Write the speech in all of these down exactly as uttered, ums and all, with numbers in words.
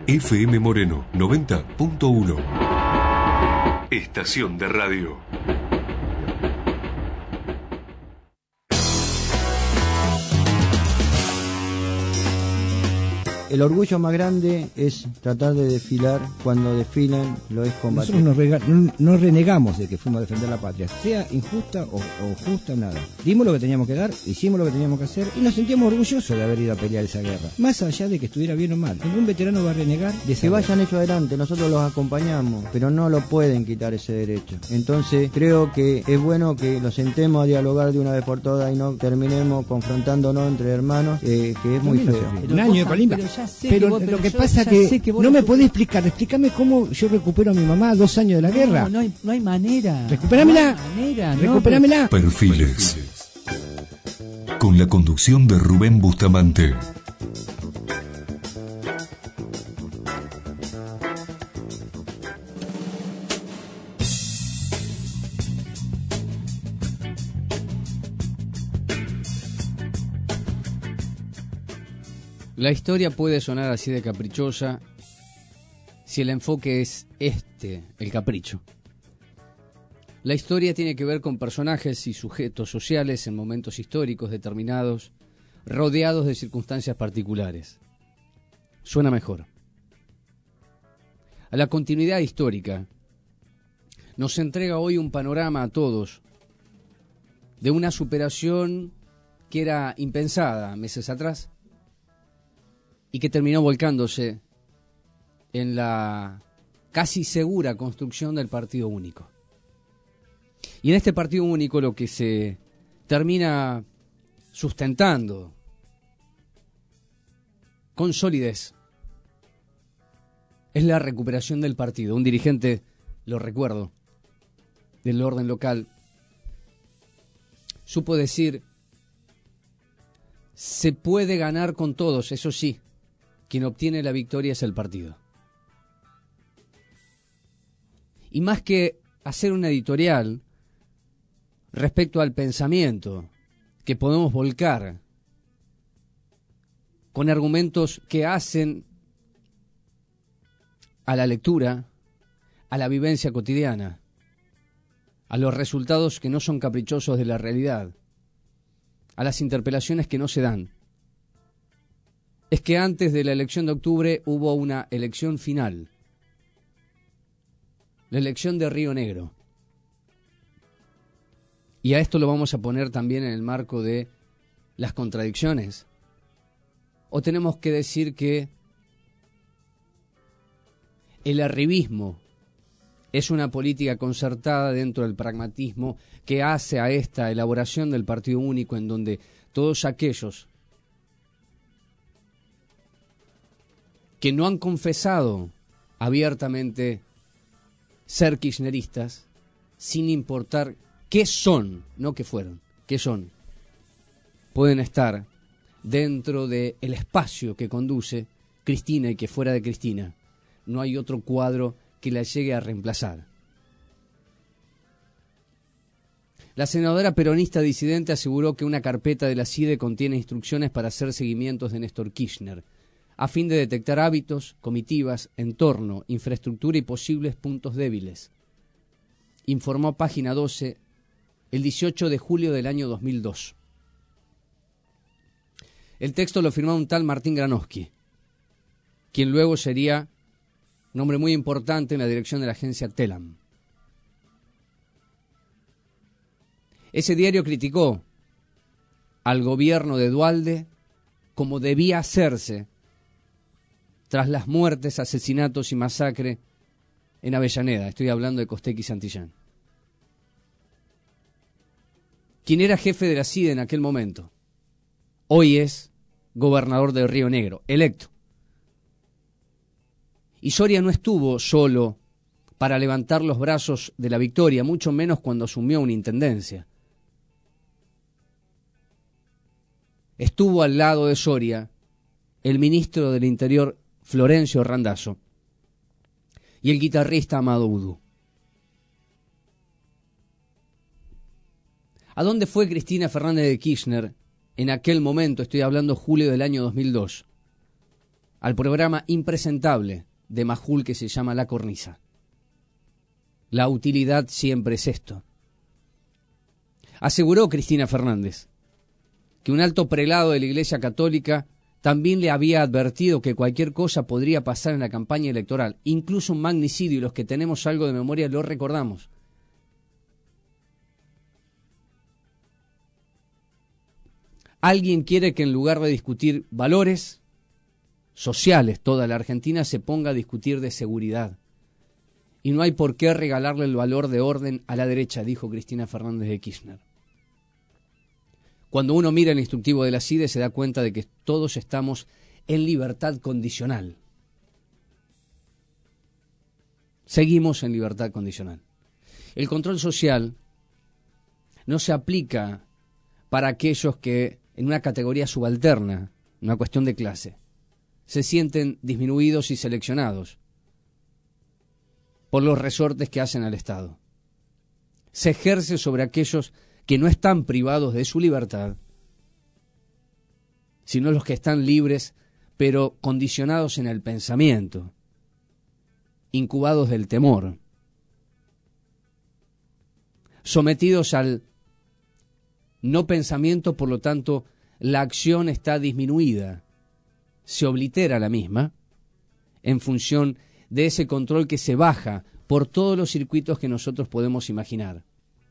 F M Moreno noventa punto uno. Estación de radio. El orgullo más grande es tratar de desfilar cuando desfilan, lo es combatir. Nosotros nos rega- no, no renegamos de que fuimos a defender la patria, sea injusta o, o justa, nada. Dimos lo que teníamos que dar, hicimos lo que teníamos que hacer y nos sentíamos orgullosos de haber ido a pelear esa guerra. Más allá de que estuviera bien o mal, ningún veterano va a renegar de esa Que vayan guerra. ellos adelante, nosotros los acompañamos, pero no lo pueden quitar ese derecho. Entonces creo que es bueno que nos sentemos a dialogar de una vez por todas y no terminemos confrontándonos entre hermanos, eh, que es muy También feo. nos Pero Un año de vos- colimba. pero ya sé Pero que vos- lo pero que yo pasa ya que, sé que vos no lo me que- podés explicar, explícame cómo yo recupero a mi mamá a dos años de la No, guerra. No hay, no hay manera. Recuperámela. No hay manera, no, Recuperámela. Perfiles. Con la conducción de Rubén Bustamante. La historia puede sonar así de caprichosa si el enfoque es este, el capricho. La historia tiene que ver con personajes y sujetos sociales en momentos históricos determinados, rodeados de circunstancias particulares. Suena mejor. A la continuidad histórica nos entrega hoy un panorama a todos de una superación que era impensada meses atrás y que terminó volcándose en la casi segura construcción del partido único. Y en este partido único lo que se termina sustentando con solidez es la recuperación del partido. Un dirigente, lo recuerdo, del orden local, supo decir: se puede ganar con todos, eso sí, quien obtiene la victoria es el partido. Y más que hacer una editorial respecto al pensamiento que podemos volcar con argumentos que hacen a la lectura, a la vivencia cotidiana, a los resultados que no son caprichosos de la realidad, a las interpelaciones que no se dan, es que antes de la elección de octubre hubo una elección final, la elección de Río Negro. Y a esto lo vamos a poner también en el marco de las contradicciones. ¿O tenemos que decir que el arribismo es una política concertada dentro del pragmatismo que hace a esta elaboración del partido único, en donde todos aquellos que no han confesado abiertamente ser kirchneristas, sin importar qué son, no qué fueron, qué son, pueden estar dentro del espacio que conduce Cristina y que fuera de Cristina no hay otro cuadro que la llegue a reemplazar? La senadora peronista disidente aseguró que una carpeta de la CIDE contiene instrucciones para hacer seguimientos de Néstor Kirchner, a fin de detectar hábitos, comitivas, entorno, infraestructura y posibles puntos débiles. Informó Página doce el dieciocho de julio del año dos mil dos. El texto lo firmó un tal Martín Granowski, quien luego sería un hombre muy importante en la dirección de la agencia Telam. Ese diario criticó al gobierno de Duhalde como debía hacerse tras las muertes, asesinatos y masacre en Avellaneda. Estoy hablando de Costec y Santillán. Quien era jefe de la CIDE en aquel momento, hoy es gobernador de Río Negro, electo. Y Soria no estuvo solo para levantar los brazos de la victoria, mucho menos cuando asumió una intendencia. Estuvo al lado de Soria el ministro del Interior, Florencio Randazzo, y el guitarrista Amado Udú. ¿A dónde fue Cristina Fernández de Kirchner en aquel momento? Estoy hablando julio del año dos mil dos. al programa impresentable de Majul que se llama La Cornisa. La utilidad siempre es esto. Aseguró Cristina Fernández que un alto prelado de la Iglesia Católica también le había advertido que cualquier cosa podría pasar en la campaña electoral, incluso un magnicidio, y los que tenemos algo de memoria lo recordamos. Alguien quiere que en lugar de discutir valores sociales, toda la Argentina se ponga a discutir de seguridad. Y no hay por qué regalarle el valor de orden a la derecha, dijo Cristina Fernández de Kirchner. Cuando uno mira el instructivo de la C I D E se da cuenta de que todos estamos en libertad condicional. Seguimos en libertad condicional. El control social no se aplica para aquellos que, en una categoría subalterna, una cuestión de clase, se sienten disminuidos y seleccionados por los resortes que hacen al Estado. Se ejerce sobre aquellos que no están privados de su libertad, sino los que están libres, pero condicionados en el pensamiento, incubados del temor, sometidos al no pensamiento, por lo tanto, la acción está disminuida, se oblitera la misma, en función de ese control que se baja por todos los circuitos que nosotros podemos imaginar.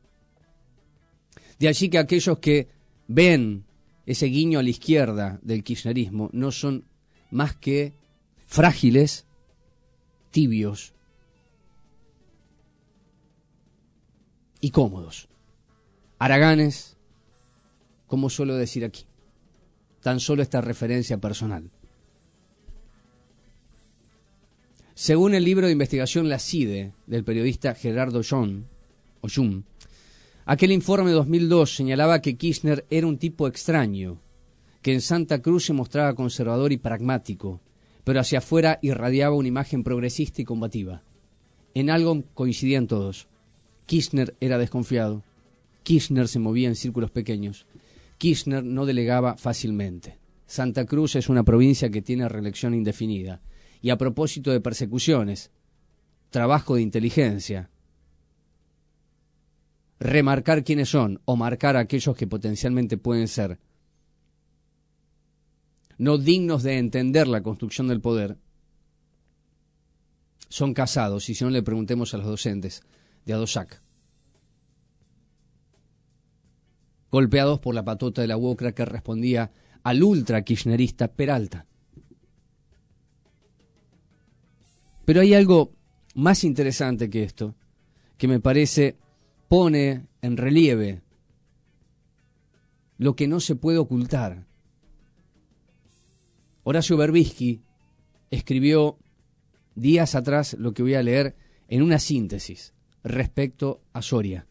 De allí que aquellos que ven ese guiño a la izquierda del kirchnerismo no son más que frágiles, tibios y cómodos. Haraganes, como suelo decir aquí. Tan solo esta referencia personal. Según el libro de investigación La C I D E del periodista Gerardo Ollón, Ollún, aquel informe de dos mil dos señalaba que Kirchner era un tipo extraño, que en Santa Cruz se mostraba conservador y pragmático, pero hacia afuera irradiaba una imagen progresista y combativa. En algo coincidían todos. Kirchner era desconfiado, Kirchner se movía en círculos pequeños, Kirchner no delegaba fácilmente. Santa Cruz es una provincia que tiene reelección indefinida. Y a propósito de persecuciones, trabajo de inteligencia, remarcar quiénes son o marcar a aquellos que potencialmente pueden ser no dignos de entender la construcción del poder, son casados, y si no le preguntemos a los docentes de ADOSAC, golpeados por la patota de la UOCRA que respondía al ultra kirchnerista Peralta. Pero hay algo más interesante que esto, que me parece pone en relieve lo que no se puede ocultar. Horacio Berbisky escribió días atrás lo que voy a leer en una síntesis respecto a Soria.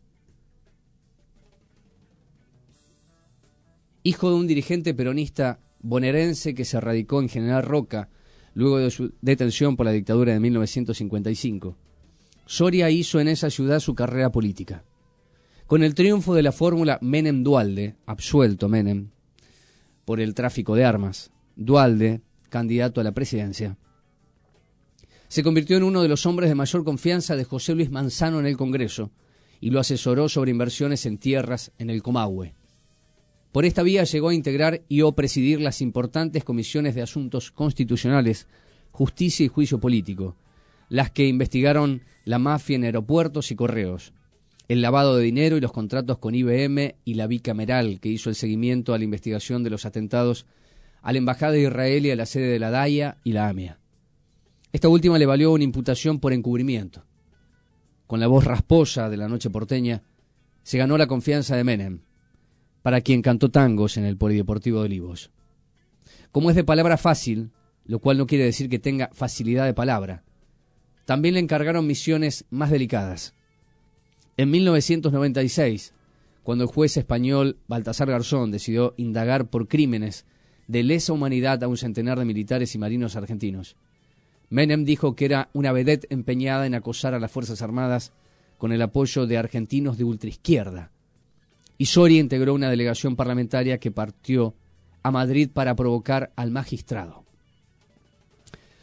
Hijo de un dirigente peronista bonaerense que se radicó en General Roca luego de su detención por la dictadura de mil novecientos cincuenta y cinco. Soria hizo en esa ciudad su carrera política. Con el triunfo de la fórmula Menem-Duhalde, absuelto Menem por el tráfico de armas, Duhalde, candidato a la presidencia, se convirtió en uno de los hombres de mayor confianza de José Luis Manzano en el Congreso y lo asesoró sobre inversiones en tierras en el Comahue. Por esta vía llegó a integrar y o presidir las importantes comisiones de asuntos constitucionales, justicia y juicio político, las que investigaron la mafia en aeropuertos y correos, el lavado de dinero y los contratos con I B M y la bicameral que hizo el seguimiento a la investigación de los atentados a la Embajada de Israel y a la sede de la D A I A y la A M I A. Esta última le valió una imputación por encubrimiento. Con la voz rasposa de la noche porteña, se ganó la confianza de Menem, para quien cantó tangos en el Polideportivo de Olivos. Como es de palabra fácil, lo cual no quiere decir que tenga facilidad de palabra, también le encargaron misiones más delicadas. En mil novecientos noventa y seis, cuando el juez español Baltasar Garzón decidió indagar por crímenes de lesa humanidad a un centenar de militares y marinos argentinos, Menem dijo que era una vedette empeñada en acosar a las Fuerzas Armadas con el apoyo de argentinos de ultraizquierda. Y Soria integró una delegación parlamentaria que partió a Madrid para provocar al magistrado.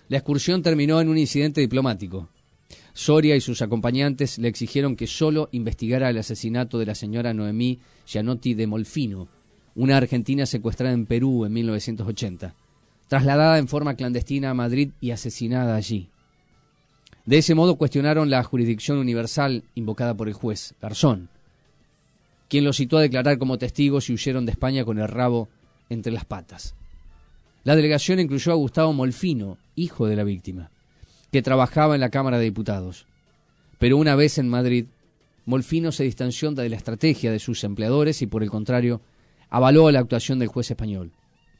La excursión terminó en un incidente diplomático. Soria y sus acompañantes le exigieron que solo investigara el asesinato de la señora Noemí Gianotti de Molfino, una argentina secuestrada en Perú en mil novecientos ochenta, trasladada en forma clandestina a Madrid y asesinada allí. De ese modo cuestionaron la jurisdicción universal invocada por el juez Garzón, quien los citó a declarar como testigos y huyeron de España con el rabo entre las patas. La delegación incluyó a Gustavo Molfino, hijo de la víctima, que trabajaba en la Cámara de Diputados. Pero una vez en Madrid, Molfino se distanció de la estrategia de sus empleadores y, por el contrario, avaló la actuación del juez español.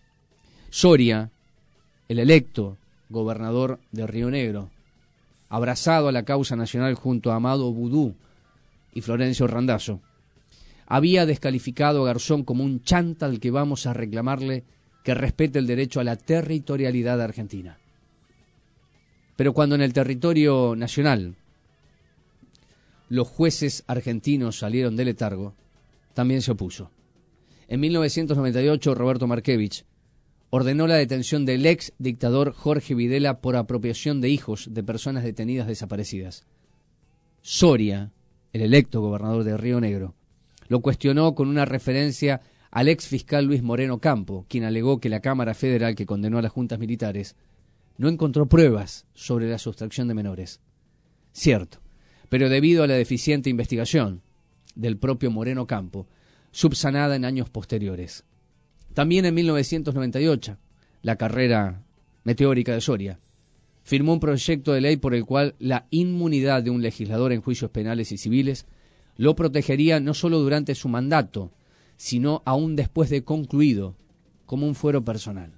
Soria, el electo gobernador de Río Negro, abrazado a la causa nacional junto a Amado Vudú y Florencio Randazzo, había descalificado a Garzón como un chanta al que vamos a reclamarle que respete el derecho a la territorialidad argentina. Pero cuando en el territorio nacional los jueces argentinos salieron de letargo, también se opuso. En mil novecientos noventa y ocho, Roberto Markevich ordenó la detención del ex dictador Jorge Videla por apropiación de hijos de personas detenidas desaparecidas. Soria, el electo gobernador de Río Negro, lo cuestionó con una referencia al ex fiscal Luis Moreno Campo, quien alegó que la Cámara Federal que condenó a las juntas militares no encontró pruebas sobre la sustracción de menores. Cierto, pero debido a la deficiente investigación del propio Moreno Campo, subsanada en años posteriores. También en mil novecientos noventa y ocho, la carrera meteórica de Soria firmó un proyecto de ley por el cual la inmunidad de un legislador en juicios penales y civiles lo protegería no solo durante su mandato, sino aún después de concluido, como un fuero personal.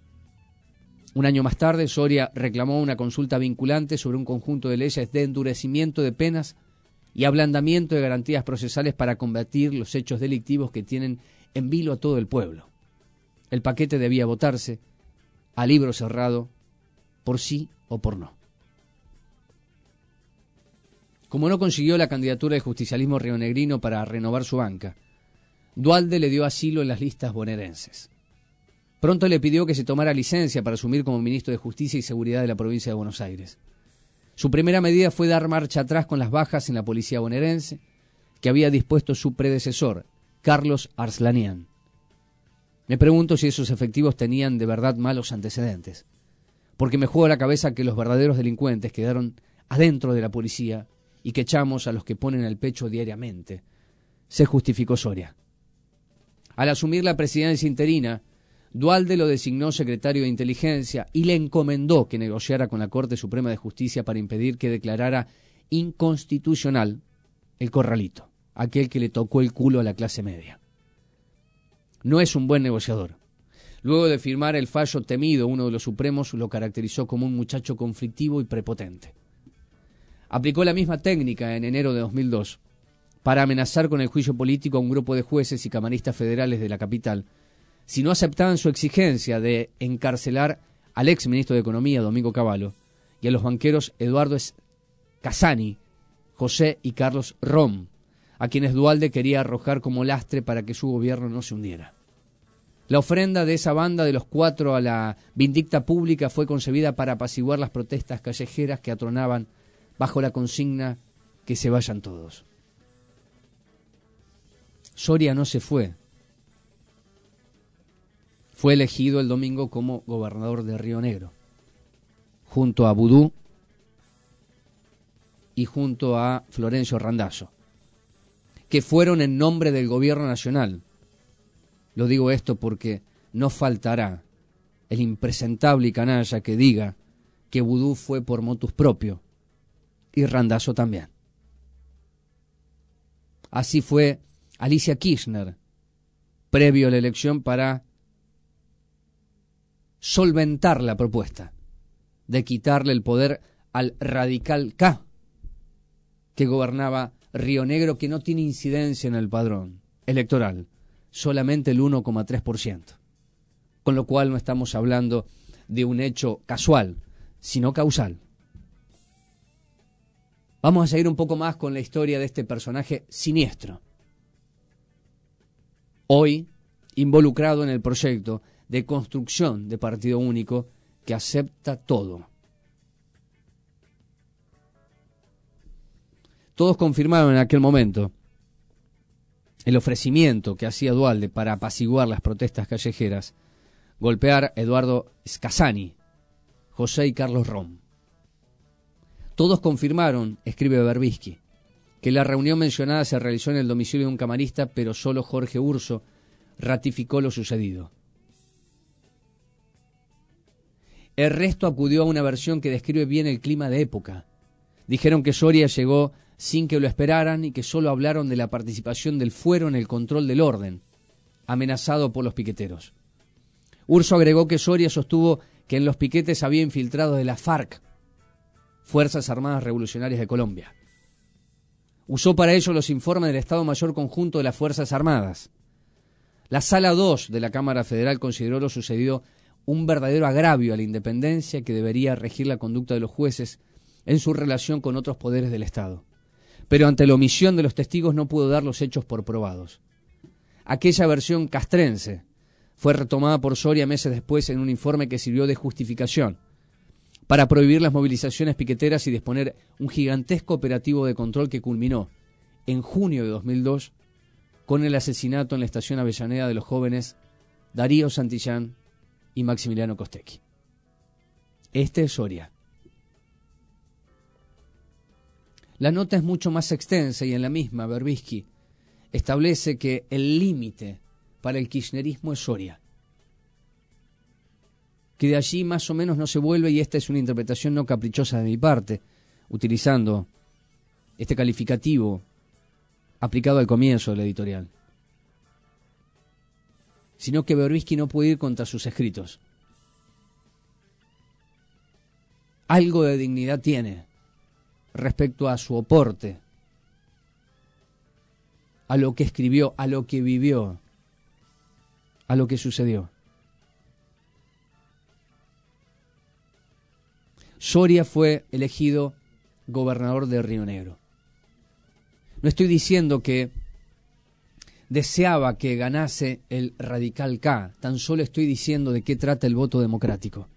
Un año más tarde, Soria reclamó una consulta vinculante sobre un conjunto de leyes de endurecimiento de penas y ablandamiento de garantías procesales para combatir los hechos delictivos que tienen en vilo a todo el pueblo. El paquete debía votarse a libro cerrado, por sí o por no. Como no consiguió la candidatura del justicialismo rionegrino para renovar su banca, Duhalde le dio asilo en las listas bonaerenses. Pronto le pidió que se tomara licencia para asumir como ministro de Justicia y Seguridad de la provincia de Buenos Aires. Su primera medida fue dar marcha atrás con las bajas en la policía bonaerense que había dispuesto su predecesor, Carlos Arslanian. Me pregunto si esos efectivos tenían de verdad malos antecedentes, porque me juego a la cabeza que los verdaderos delincuentes quedaron adentro de la policía y que echamos a los que ponen el pecho diariamente, se justificó Soria. Al asumir la presidencia interina, Duhalde lo designó secretario de Inteligencia y le encomendó que negociara con la Corte Suprema de Justicia para impedir que declarara inconstitucional el corralito, aquel que le tocó el culo a la clase media. No es un buen negociador. Luego de firmar el fallo temido, uno de los supremos lo caracterizó como un muchacho conflictivo y prepotente. Aplicó la misma técnica en enero de dos mil dos para amenazar con el juicio político a un grupo de jueces y camaristas federales de la capital si no aceptaban su exigencia de encarcelar al ex ministro de Economía, Domingo Cavallo, y a los banqueros Eduardo Casani, José y Carlos Rom, a quienes Duhalde quería arrojar como lastre para que su gobierno no se hundiera. La ofrenda de esa banda de los cuatro a la vindicta pública fue concebida para apaciguar las protestas callejeras que atronaban bajo la consigna que se vayan todos. Soria no se fue. Fue elegido el domingo como gobernador de Río Negro, junto a Vudú y junto a Florencio Randazzo, que fueron en nombre del gobierno nacional. Lo digo esto porque no faltará el impresentable y canalla que diga que Vudú fue por motus propio y Randazzo también. Así fue Alicia Kirchner, previo a la elección, para solventar la propuesta de quitarle el poder al radical K, que gobernaba Río Negro, que no tiene incidencia en el padrón electoral, solamente el uno coma tres por ciento. Con lo cual no estamos hablando de un hecho casual, sino causal. Vamos a seguir un poco más con la historia de este personaje siniestro, hoy involucrado en el proyecto de construcción de partido único que acepta todo, Todos confirmaron en aquel momento el ofrecimiento que hacía Duhalde para apaciguar las protestas callejeras, golpear a Eduardo Scassani, José y Carlos Rom. Todos confirmaron, escribe Berbisky, que la reunión mencionada se realizó en el domicilio de un camarista, pero solo Jorge Urso ratificó lo sucedido. El resto acudió a una versión que describe bien el clima de época. Dijeron que Soria llegó sin que lo esperaran y que solo hablaron de la participación del fuero en el control del orden, amenazado por los piqueteros. Urso agregó que Soria sostuvo que en los piquetes había infiltrados de la FARC, Fuerzas Armadas Revolucionarias de Colombia. Usó para ello los informes del Estado Mayor Conjunto de las Fuerzas Armadas. La Sala dos de la Cámara Federal consideró lo sucedido un verdadero agravio a la independencia que debería regir la conducta de los jueces en su relación con otros poderes del Estado. Pero ante la omisión de los testigos no pudo dar los hechos por probados. Aquella versión castrense fue retomada por Soria meses después en un informe que sirvió de justificación para prohibir las movilizaciones piqueteras y disponer un gigantesco operativo de control que culminó en junio de dos mil dos con el asesinato en la estación Avellaneda de los jóvenes Darío Santillán y Maximiliano Costecchi. Este es Soria. La nota es mucho más extensa y en la misma Berbisky establece que el límite para el kirchnerismo es Soria, que de allí más o menos no se vuelve, y esta es una interpretación no caprichosa de mi parte, utilizando este calificativo aplicado al comienzo del editorial, sino que Berbisky no puede ir contra sus escritos. Algo de dignidad tiene respecto a su aporte, a lo que escribió, a lo que vivió, a lo que sucedió. Soria fue elegido gobernador de Río Negro. No estoy diciendo que deseaba que ganase el Radical K, tan solo estoy diciendo de qué trata el voto democrático.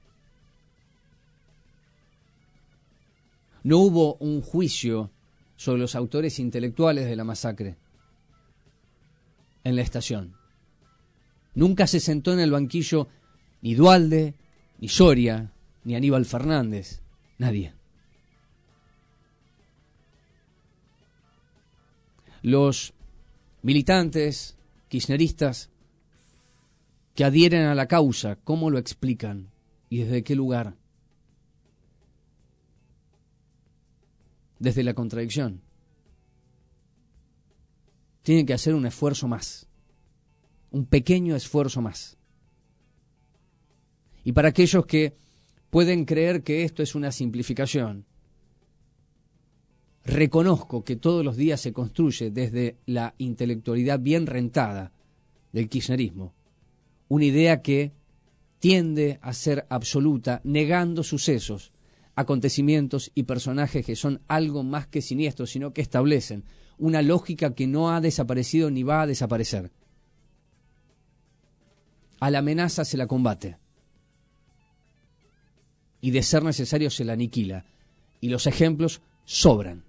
No hubo un juicio sobre los autores intelectuales de la masacre en la estación. Nunca se sentó en el banquillo ni Duhalde, ni Soria, ni Aníbal Fernández, nadie. Los militantes kirchneristas que adhieren a la causa, ¿cómo lo explican y desde qué lugar? Desde la contradicción. Tienen que hacer un esfuerzo más, un pequeño esfuerzo más. Y para aquellos que pueden creer que esto es una simplificación, reconozco que todos los días se construye desde la intelectualidad bien rentada del kirchnerismo una idea que tiende a ser absoluta, negando sucesos, acontecimientos y personajes que son algo más que siniestros, sino que establecen una lógica que no ha desaparecido ni va a desaparecer. A la amenaza se la combate y de ser necesario se la aniquila, y los ejemplos sobran.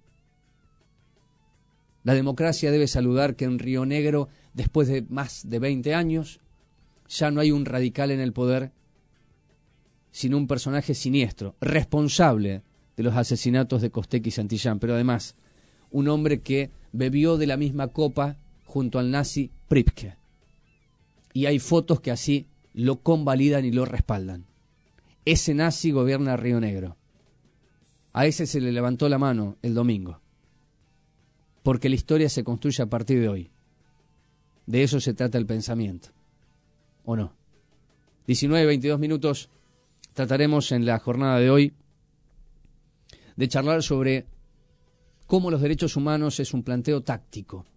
La democracia debe saludar que en Río Negro, después de más de veinte años, ya no hay un radical en el poder, sino un personaje siniestro, responsable de los asesinatos de Costecchi y Santillán, pero además un hombre que bebió de la misma copa junto al nazi Pripke. Y hay fotos que así lo convalidan y lo respaldan. Ese nazi gobierna Río Negro. A ese se le levantó la mano el domingo. Porque la historia se construye a partir de hoy. De eso se trata el pensamiento. ¿O no? diecinueve, veintidós minutos. Trataremos en la jornada de hoy de charlar sobre cómo los derechos humanos es un planteo táctico,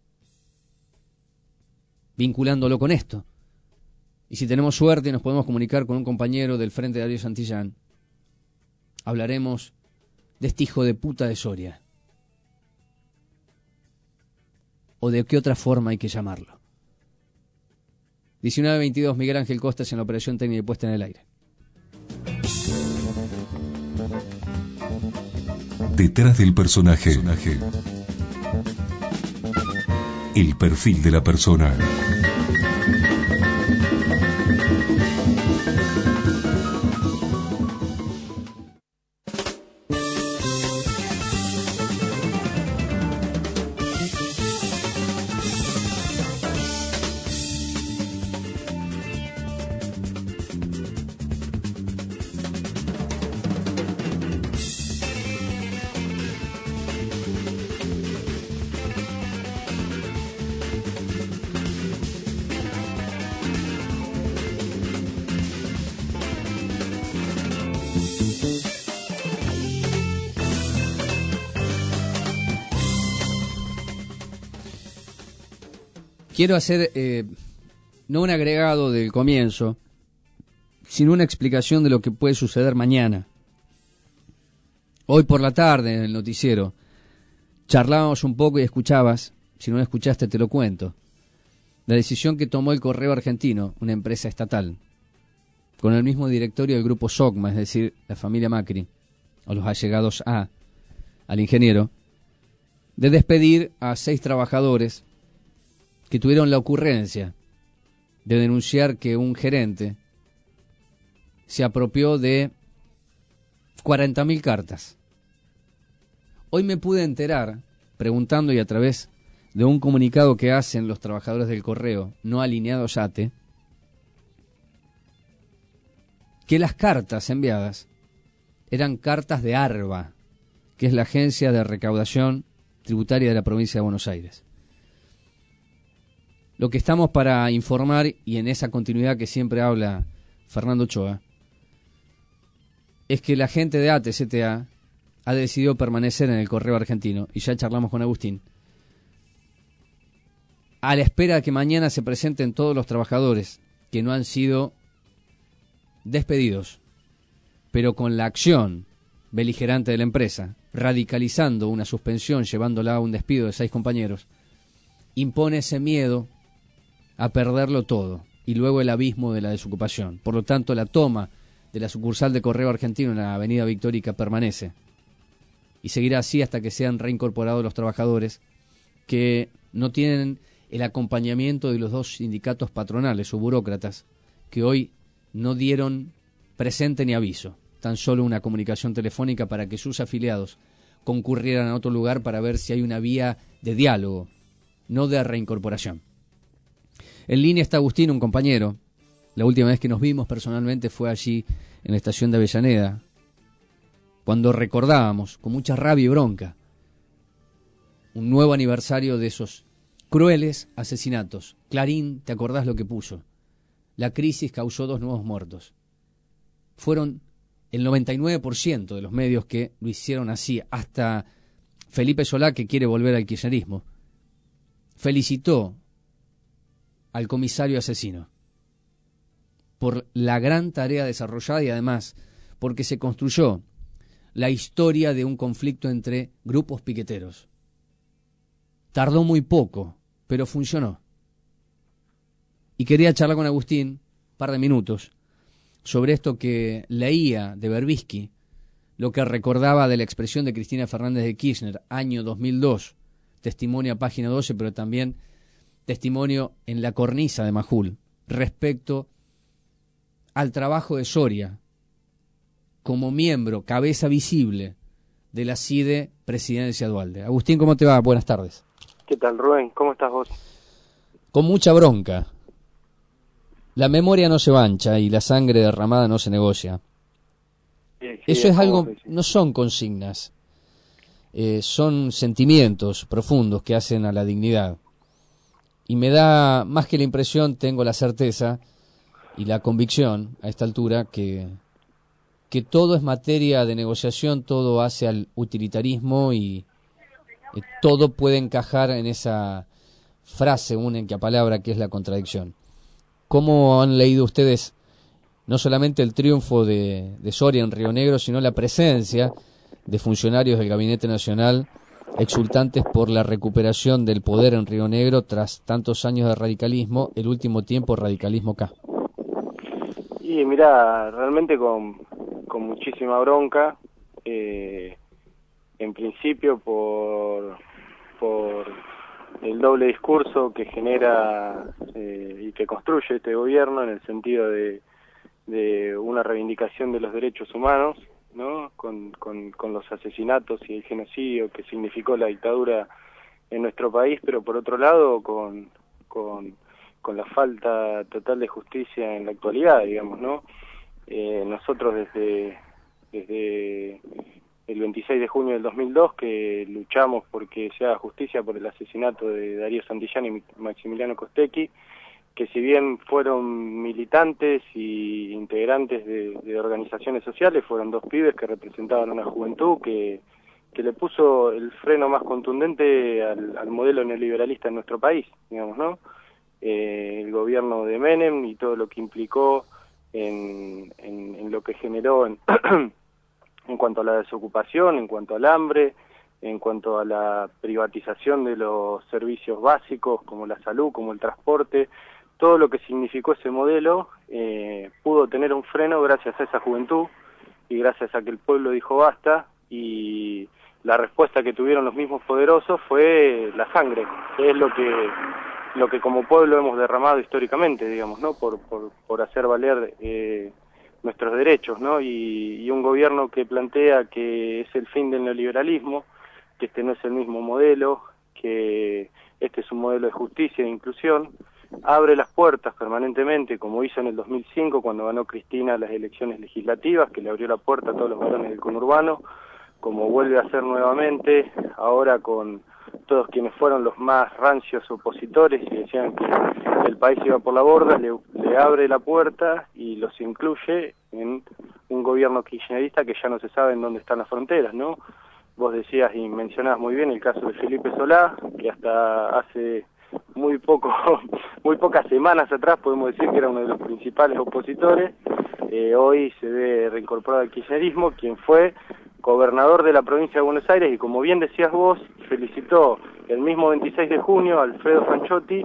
vinculándolo con esto. Y si tenemos suerte y nos podemos comunicar con un compañero del Frente de Darío Santillán, hablaremos de este hijo de puta de Soria. O de qué otra forma hay que llamarlo. diecinueve veintidós, Miguel Ángel Costas en la operación técnica y puesta en el aire. Detrás del personaje. El perfil de la persona. Quiero hacer, eh, no un agregado del comienzo, sino una explicación de lo que puede suceder mañana. Hoy por la tarde, en el noticiero, charlábamos un poco y escuchabas, si no lo escuchaste te lo cuento, la decisión que tomó el Correo Argentino, una empresa estatal, con el mismo directorio del grupo SOCMA, es decir, la familia Macri, o los allegados a, al ingeniero, de despedir a seis trabajadores que tuvieron la ocurrencia de denunciar que un gerente se apropió de cuarenta mil cartas. Hoy me pude enterar, preguntando y a través de un comunicado que hacen los trabajadores del correo no alineados a A T E, que las cartas enviadas eran cartas de ARBA, que es la Agencia de Recaudación Tributaria de la Provincia de Buenos Aires. Lo que estamos para informar, y en esa continuidad que siempre habla Fernando Ochoa, es que la gente de A T E C T A ha decidido permanecer en el Correo Argentino, y ya charlamos con Agustín, a la espera de que mañana se presenten todos los trabajadores que no han sido despedidos, pero con la acción beligerante de la empresa, radicalizando una suspensión, llevándola a un despido de seis compañeros, impone ese miedo a perderlo todo, y luego el abismo de la desocupación. Por lo tanto, la toma de la sucursal de Correo Argentino en la avenida Victórica permanece, y seguirá así hasta que sean reincorporados los trabajadores que no tienen el acompañamiento de los dos sindicatos patronales o burócratas, que hoy no dieron presente ni aviso, tan solo una comunicación telefónica para que sus afiliados concurrieran a otro lugar para ver si hay una vía de diálogo, no de reincorporación. En línea está Agustín, un compañero. La última vez que nos vimos personalmente fue allí en la estación de Avellaneda, cuando recordábamos con mucha rabia y bronca un nuevo aniversario de esos crueles asesinatos. Clarín, ¿te acordás lo que puso? La crisis causó dos nuevos muertos. Fueron el noventa y nueve por ciento de los medios que lo hicieron así. Hasta Felipe Solá, que quiere volver al kirchnerismo, felicitó al comisario asesino por la gran tarea desarrollada y además porque se construyó la historia de un conflicto entre grupos piqueteros. Tardó muy poco, pero funcionó. Y quería charlar con Agustín un par de minutos sobre esto que leía de Berbisky, lo que recordaba de la expresión de Cristina Fernández de Kirchner, año dos mil dos, testimonio a página doce, pero también testimonio en la cornisa de Majul, respecto al trabajo de Soria como miembro, cabeza visible de la C I D E Presidencia Duhalde. Agustín, ¿cómo te va? Buenas tardes. ¿Qué tal, Rubén? ¿Cómo estás vos? Con mucha bronca. La memoria no se mancha y la sangre derramada no se negocia. Sí, sí, Eso es algo, sí. no son consignas, eh, son sentimientos profundos que hacen a la dignidad. Y me da, más que la impresión, tengo la certeza y la convicción a esta altura que, que todo es materia de negociación, todo hace al utilitarismo y eh, todo puede encajar en esa frase única palabra que es la contradicción. ¿Cómo han leído ustedes no solamente el triunfo de, de Soria en Río Negro, sino la presencia de funcionarios del Gabinete Nacional exultantes por la recuperación del poder en Río Negro tras tantos años de radicalismo, el último tiempo radicalismo K? Y mira, realmente con, con muchísima bronca, eh, en principio por, por el doble discurso que genera eh, y que construye este gobierno en el sentido de, de una reivindicación de los derechos humanos, ¿no? Con, con, con los asesinatos y el genocidio que significó la dictadura en nuestro país, pero por otro lado con, con, con la falta total de justicia en la actualidad, digamos, ¿no? Eh, nosotros desde, desde el veintiséis de junio del dos mil dos que luchamos porque se haga justicia por el asesinato de Darío Santillán y Maximiliano Costecchi, que si bien fueron militantes y integrantes de, de organizaciones sociales, fueron dos pibes que representaban una juventud que, que le puso el freno más contundente al, al modelo neoliberalista en nuestro país, digamos, ¿no? Eh, el gobierno de Menem y todo lo que implicó en, en, en lo que generó en, en cuanto a la desocupación, en cuanto al hambre, en cuanto a la privatización de los servicios básicos como la salud, como el transporte. Todo lo que significó ese modelo eh, pudo tener un freno gracias a esa juventud y gracias a que el pueblo dijo basta, y la respuesta que tuvieron los mismos poderosos fue la sangre, que es lo que lo que como pueblo hemos derramado históricamente, digamos, ¿no? Por, por, por hacer valer eh, nuestros derechos, ¿no? Y, y un gobierno que plantea que es el fin del neoliberalismo, que este no es el mismo modelo, que este es un modelo de justicia e inclusión, abre las puertas permanentemente, como hizo en el dos mil cinco cuando ganó Cristina las elecciones legislativas, que le abrió la puerta a todos los varones del conurbano, como vuelve a hacer nuevamente ahora con todos quienes fueron los más rancios opositores y decían que el país iba por la borda, le, le abre la puerta y los incluye en un gobierno kirchnerista que ya no se sabe en dónde están las fronteras, ¿no? Vos decías y mencionabas muy bien el caso de Felipe Solá, que hasta hace muy poco, muy pocas semanas atrás podemos decir que era uno de los principales opositores, eh, hoy se ve reincorporado al kirchnerismo, quien fue gobernador de la provincia de Buenos Aires y, como bien decías vos, felicitó el mismo veintiséis de junio a Alfredo Fanchotti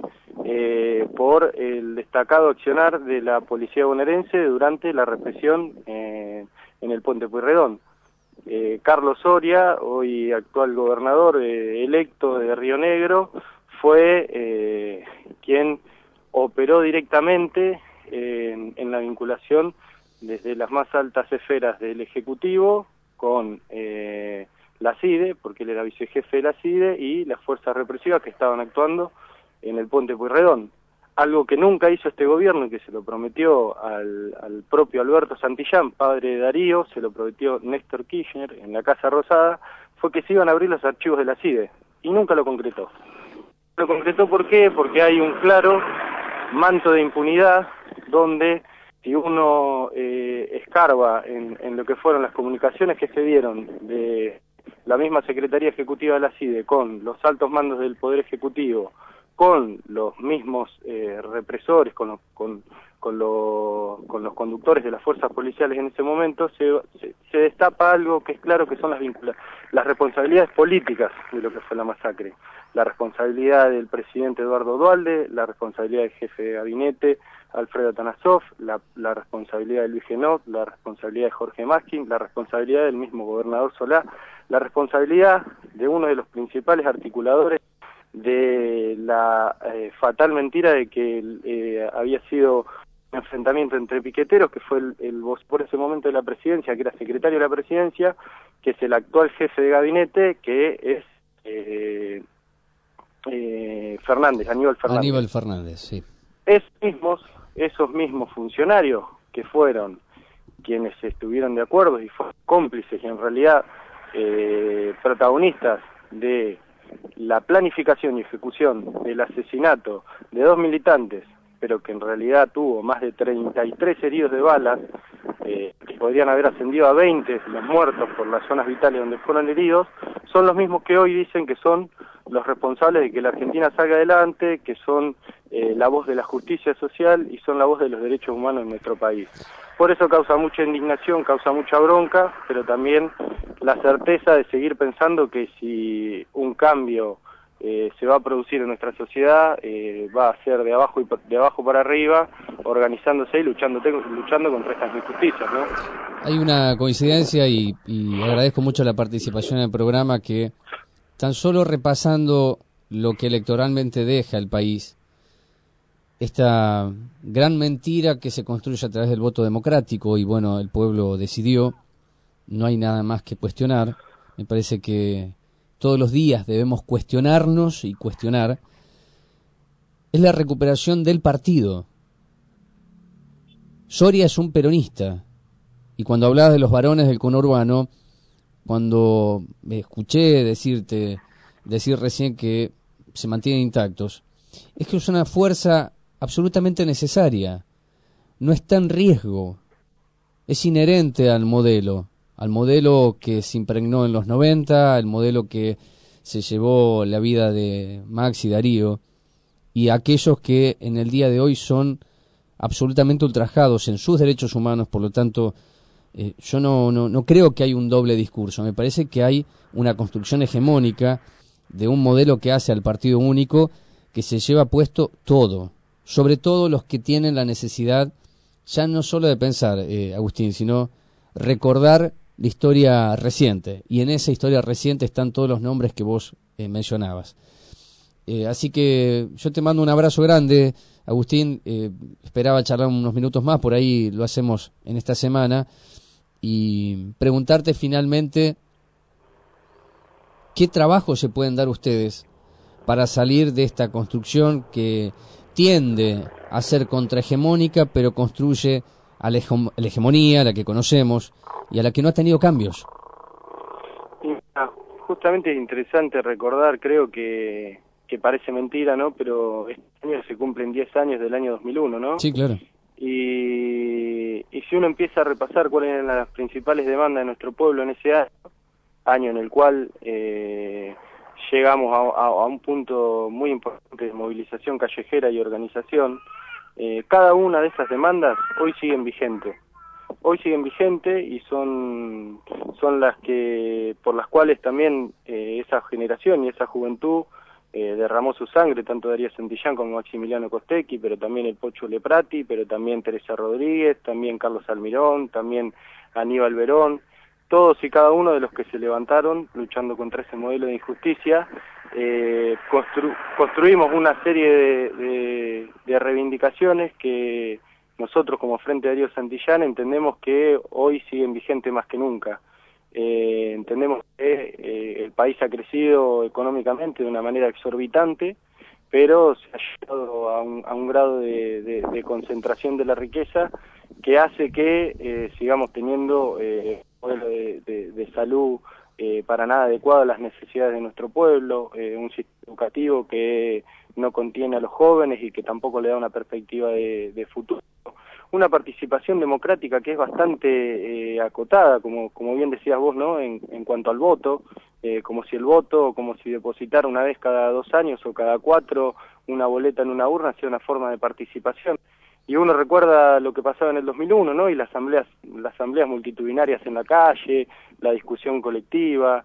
eh, por el destacado accionar de la policía bonaerense durante la represión eh, en el Puente Pueyrredón. Eh, Carlos Soria, hoy actual gobernador eh, electo de Río Negro, fue eh, quien operó directamente eh, en, en la vinculación desde las más altas esferas del Ejecutivo con eh, la CIDE, porque él era vicejefe de la CIDE, y las fuerzas represivas que estaban actuando en el Puente Pueyrredón. Algo que nunca hizo este gobierno y que se lo prometió al, al propio Alberto Santillán, padre de Darío, se lo prometió Néstor Kirchner en la Casa Rosada, fue que se iban a abrir los archivos de la CIDE, y nunca lo concretó. Lo concretó ¿por qué? Porque hay un claro manto de impunidad donde si uno eh, escarba en, en lo que fueron las comunicaciones que se dieron de la misma Secretaría Ejecutiva de la CIDE con los altos mandos del Poder Ejecutivo, con los mismos eh, represores, con los, con, con, lo, con los conductores de las fuerzas policiales en ese momento, se, se, se destapa algo que es claro que son las, vincula las responsabilidades políticas de lo que fue la masacre. La responsabilidad del presidente Eduardo Duhalde, la responsabilidad del jefe de gabinete Alfredo Tanasov, la, la responsabilidad de Luis Genot, la responsabilidad de Jorge Maskin, la responsabilidad del mismo gobernador Solá, la responsabilidad de uno de los principales articuladores de la eh, fatal mentira de que eh, había sido un enfrentamiento entre piqueteros, que fue el, el por ese momento de la presidencia, que era secretario de la presidencia, que es el actual jefe de gabinete, que es eh, eh, Fernández, Aníbal Fernández. Aníbal Fernández, sí. Esos mismos, esos mismos funcionarios que fueron quienes estuvieron de acuerdo y fueron cómplices y en realidad eh, protagonistas de la planificación y ejecución del asesinato de dos militantes, pero que en realidad tuvo más de treinta y tres heridos de balas, eh, que podrían haber ascendido a veinte los muertos por las zonas vitales donde fueron heridos, son los mismos que hoy dicen que son los responsables de que la Argentina salga adelante, que son eh, la voz de la justicia social y son la voz de los derechos humanos en nuestro país. Por eso causa mucha indignación, causa mucha bronca, pero también la certeza de seguir pensando que si un cambio eh, se va a producir en nuestra sociedad eh, va a ser de abajo y de abajo para arriba, organizándose y luchando, luchando contra estas injusticias, ¿no? Hay una coincidencia y, y agradezco mucho la participación en el programa, que tan solo repasando lo que electoralmente deja el país, esta gran mentira que se construye a través del voto democrático, y bueno, el pueblo decidió, no hay nada más que cuestionar. Me parece que todos los días debemos cuestionarnos y cuestionar, es la recuperación del partido. Soria es un peronista, y cuando hablabas de los varones del conurbano, cuando me escuché decirte, decir recién que se mantienen intactos, es que es una fuerza absolutamente necesaria, no está en riesgo, es inherente al modelo, al modelo que se impregnó en los noventa, al modelo que se llevó la vida de Max y Darío, y aquellos que en el día de hoy son absolutamente ultrajados en sus derechos humanos. Por lo tanto, eh, yo no, no, no creo que hay un doble discurso, me parece que hay una construcción hegemónica de un modelo que hace al partido único, que se lleva puesto todo, sobre todo los que tienen la necesidad, ya no solo de pensar, eh, Agustín, sino recordar la historia reciente, y en esa historia reciente están todos los nombres que vos eh, mencionabas. Eh, así que yo te mando un abrazo grande, Agustín. Eh, esperaba charlar unos minutos más, por ahí lo hacemos en esta semana, y preguntarte finalmente qué trabajo se pueden dar ustedes para salir de esta construcción que tiende a ser contrahegemónica, pero construye a la, hege- la hegemonía, la que conocemos, y a la que no ha tenido cambios. Y, ah, justamente es interesante recordar, creo que, que parece mentira, ¿no? Pero este año se cumplen diez años del año dos mil uno, ¿no? Sí, claro. Y, y si uno empieza a repasar cuáles eran las principales demandas de nuestro pueblo en ese año, año en el cual eh, llegamos a, a, a un punto muy importante de movilización callejera y organización, eh, cada una de esas demandas hoy siguen vigentes. Hoy siguen vigentes y son son las que por las cuales también eh, esa generación y esa juventud eh, derramó su sangre, tanto Darío Santillán como Maximiliano Costecchi, pero también el Pocho Leprati, pero también Teresa Rodríguez, también Carlos Almirón, también Aníbal Verón, todos y cada uno de los que se levantaron luchando contra ese modelo de injusticia. eh, constru construimos una serie de, de, de reivindicaciones que nosotros como Frente Darío Santillán entendemos que hoy siguen vigentes más que nunca. Eh, entendemos que eh, el país ha crecido económicamente de una manera exorbitante, pero se ha llegado a un, a un grado de, de, de concentración de la riqueza que hace que eh, sigamos teniendo eh, un modelo de, de, de salud eh, para nada adecuado a las necesidades de nuestro pueblo, eh, un sistema educativo que no contiene a los jóvenes y que tampoco le da una perspectiva de, de futuro. Una participación democrática que es bastante eh, acotada, como como bien decías vos, ¿no? En, en cuanto al voto, eh, como si el voto, como si depositar una vez cada dos años o cada cuatro una boleta en una urna sea una forma de participación. Y uno recuerda lo que pasaba en el dos mil uno, ¿no? Y las asambleas, las asambleas multitudinarias en la calle, la discusión colectiva.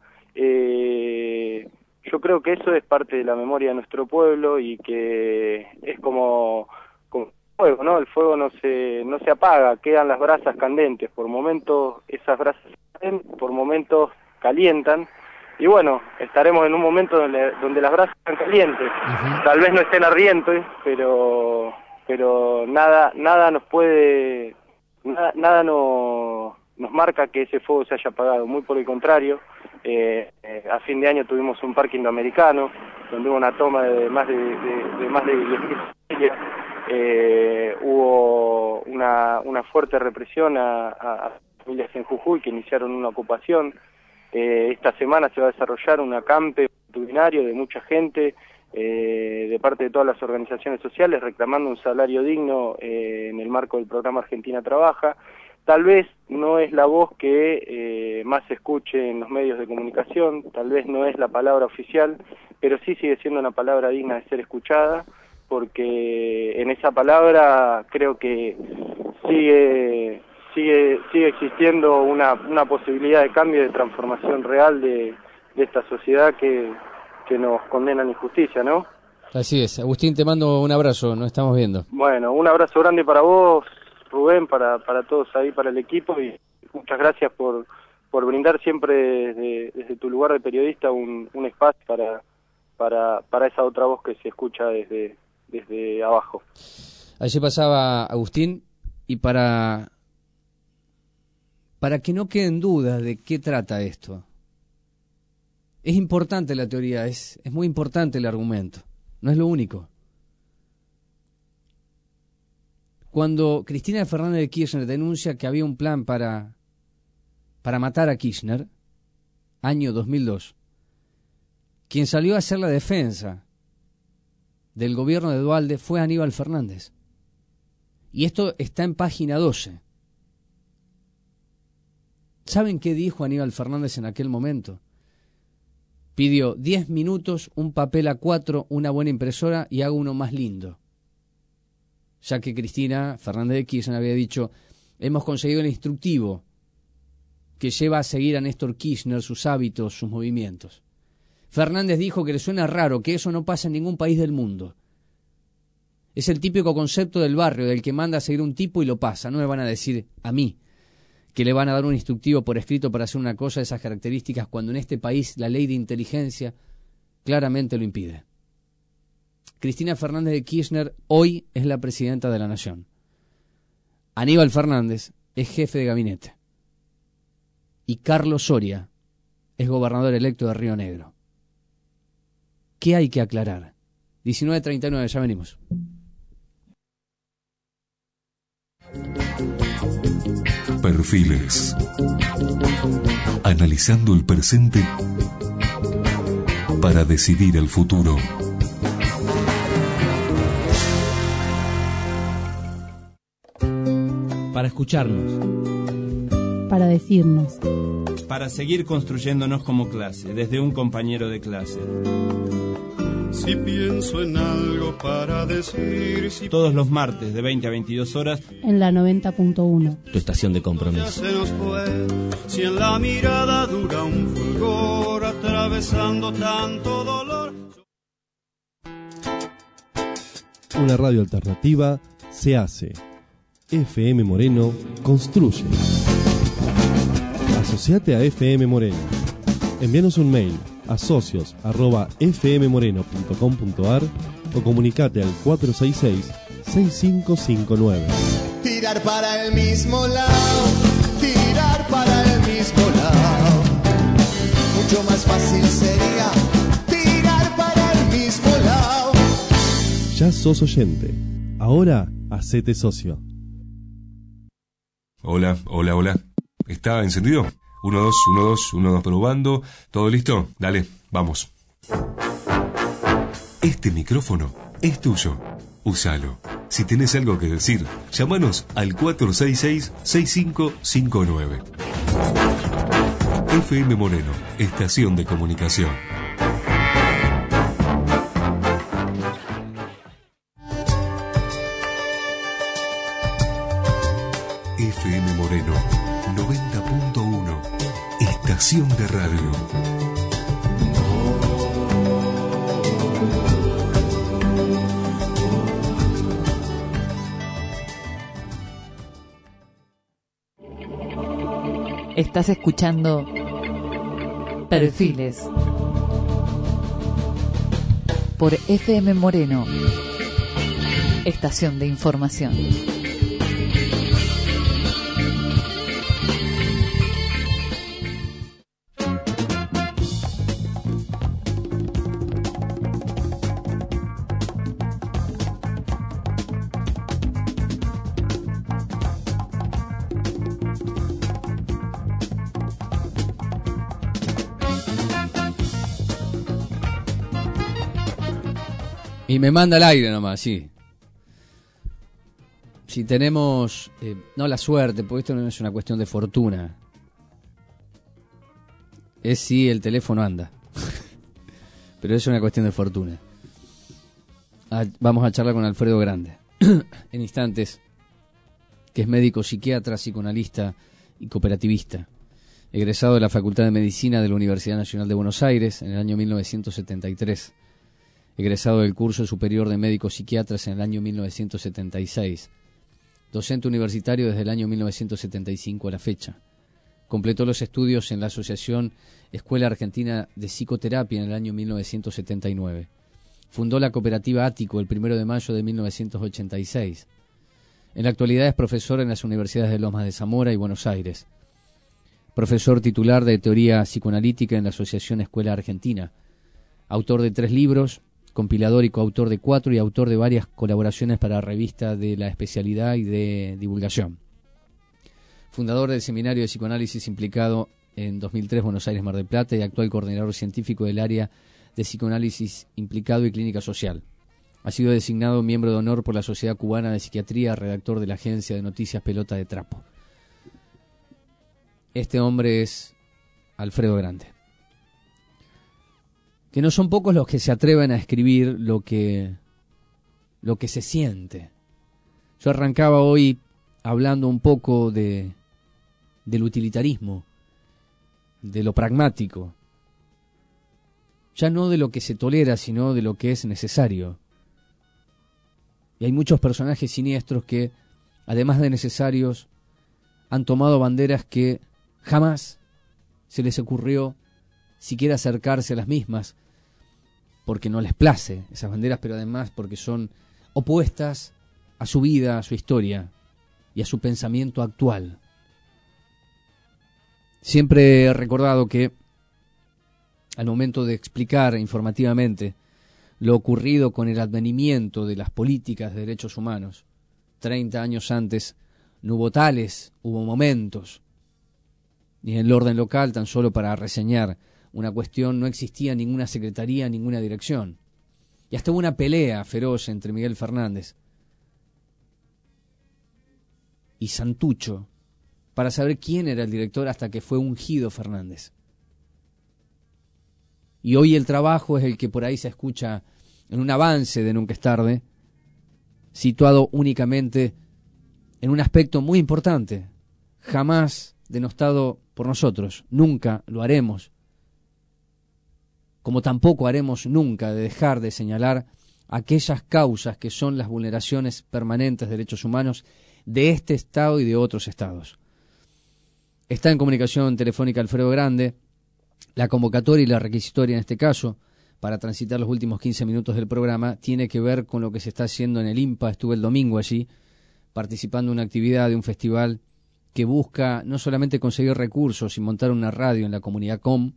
Eh, yo creo que eso es parte de la memoria de nuestro pueblo y que es como, como fuego, ¿no? El fuego no se no se apaga, quedan las brasas candentes. Por momentos esas brasas arden, por momentos calientan. Y bueno, estaremos en un momento donde, donde las brasas están calientes. Uh-huh. Tal vez no estén ardientes, pero pero nada nada nos puede nada, nada no, nos marca que ese fuego se haya apagado. Muy por el contrario, eh, eh, a fin de año tuvimos un parque indoamericano donde hubo una toma de más de, de, de más de diez mil familias. Eh, hubo una, una fuerte represión a, a, a familias en Jujuy que iniciaron una ocupación. Eh, esta semana se va a desarrollar un acampe multitudinario de mucha gente, eh, de parte de todas las organizaciones sociales, reclamando un salario digno eh, en el marco del programa Argentina Trabaja. Tal vez no es la voz que eh, más se escuche en los medios de comunicación, tal vez no es la palabra oficial, pero sí sigue siendo una palabra digna de ser escuchada, porque en esa palabra creo que sigue sigue sigue existiendo una, una posibilidad de cambio, de transformación real de, de esta sociedad que, que nos condenan injusticia, ¿no? Así es. Agustín, te mando un abrazo, nos estamos viendo. Bueno, un abrazo grande para vos, Rubén, para, para todos ahí, para el equipo, y muchas gracias por, por brindar siempre desde, desde tu lugar de periodista un, un espacio para, para, para esa otra voz que se escucha desde, desde abajo. Allí pasaba Agustín, y para, para que no queden dudas de qué trata esto. Es importante la teoría, es, es muy importante el argumento, no es lo único. Cuando Cristina Fernández de Kirchner denuncia que había un plan para, para matar a Kirchner, año dos mil dos, quien salió a hacer la defensa del gobierno de Duhalde fue Aníbal Fernández. Y esto está en página doce. ¿Saben qué dijo Aníbal Fernández en aquel momento? Pidió diez minutos, un papel A cuatro, una buena impresora y hago uno más lindo. Ya que Cristina Fernández de Kirchner había dicho, hemos conseguido el instructivo que lleva a seguir a Néstor Kirchner sus hábitos, sus movimientos. Fernández dijo que le suena raro, que eso no pasa en ningún país del mundo. Es el típico concepto del barrio, del que manda a seguir un tipo y lo pasa. No me van a decir a mí que le van a dar un instructivo por escrito para hacer una cosa de esas características cuando en este país la ley de inteligencia claramente lo impide. Cristina Fernández de Kirchner hoy es la presidenta de la Nación. Aníbal Fernández es jefe de gabinete. Y Carlos Soria es gobernador electo de Río Negro. ¿Qué hay que aclarar? diecinueve treinta y nueve, ya venimos. Perfiles. Analizando el presente para decidir el futuro. Para escucharnos. Para decirnos. Para seguir construyéndonos como clase, desde un compañero de clase. Si pienso en algo para decir, si todos los martes de veinte a veintidós horas en la noventa punto uno. Tu estación de compromiso. se nos fue, si en la mirada dura un fulgor atravesando tanto dolor. Una radio alternativa se hace. F M Moreno construye. Asociate a F M Moreno. Envíanos un mail a socios arroba f m moreno punto com punto a r o comunicate al cuatro seis seis, seis cinco cinco nueve. Tirar para el mismo lado, tirar para el mismo lado. Mucho más fácil sería tirar para el mismo lado. Ya sos oyente. Ahora hacete socio. Hola, hola, hola. ¿Está encendido? Uno, dos, uno, dos, uno, dos, probando. ¿Todo listo? Dale, vamos. Este micrófono es tuyo. Úsalo. Si tenés algo que decir, llámanos al cuatro seis seis, seis cinco cinco nueve. F M Moreno, estación de comunicación. F M Moreno, noventa punto uno, estación de radio. Estás escuchando Perfiles por F M Moreno, estación de información. Y me manda al aire nomás, sí. Si tenemos, eh, no la suerte, porque esto no es una cuestión de fortuna. Es si el teléfono anda. Pero es una cuestión de fortuna. Ah, vamos a charlar con Alfredo Grande. En instantes. Que es médico, psiquiatra, psicoanalista y cooperativista. egresado de la Facultad de Medicina de la Universidad Nacional de Buenos Aires en el año mil novecientos setenta y tres, egresado del Curso Superior de Médicos Psiquiatras en el año mil novecientos setenta y seis, docente universitario desde el año mil novecientos setenta y cinco a la fecha. Completó los estudios en la Asociación Escuela Argentina de Psicoterapia en el año mil novecientos setenta y nueve. Fundó la cooperativa Ático el primero de mayo de mil novecientos ochenta y seis. En la actualidad es profesor en las universidades de Lomas de Zamora y Buenos Aires. Profesor titular de Teoría Psicoanalítica en la Asociación Escuela Argentina. Autor de tres libros, compilador y coautor de cuatro y autor de varias colaboraciones para revistas de la especialidad y de divulgación. Fundador del Seminario de Psicoanálisis implicado en dos mil tres Buenos Aires Mar del Plata y actual coordinador científico del área de Psicoanálisis implicado y Clínica Social. Ha sido designado miembro de honor por la Sociedad Cubana de Psiquiatría, redactor de la agencia de noticias Pelota de Trapo. Este hombre es Alfredo Grande. Que no son pocos los que se atreven a escribir lo que, lo que se siente. Yo arrancaba hoy hablando un poco de, del utilitarismo, de lo pragmático, ya no de lo que se tolera, sino de lo que es necesario. Y hay muchos personajes siniestros que, además de necesarios, han tomado banderas que jamás se les ocurrió siquiera acercarse a las mismas, porque no les place esas banderas, pero además porque son opuestas a su vida, a su historia y a su pensamiento actual. Siempre he recordado que al momento de explicar informativamente lo ocurrido con el advenimiento de las políticas de derechos humanos, treinta años antes no hubo tales, hubo momentos, y en el orden local, tan solo para reseñar una cuestión, no existía ninguna secretaría, ninguna dirección. Y hasta hubo una pelea feroz entre Miguel Fernández y Santucho para saber quién era el director hasta que fue ungido Fernández. Y hoy el trabajo es el que por ahí se escucha en un avance de Nunca es tarde, situado únicamente en un aspecto muy importante, jamás denostado por nosotros, nunca lo haremos, como tampoco haremos nunca de dejar de señalar aquellas causas que son las vulneraciones permanentes de derechos humanos de este Estado y de otros Estados. Está en comunicación telefónica Alfredo Grande. La convocatoria y la requisitoria en este caso, para transitar los últimos quince minutos del programa, tiene que ver con lo que se está haciendo en el IMPA. Estuve el domingo allí, participando en una actividad de un festival que busca no solamente conseguir recursos y montar una radio en la comunidad C O M,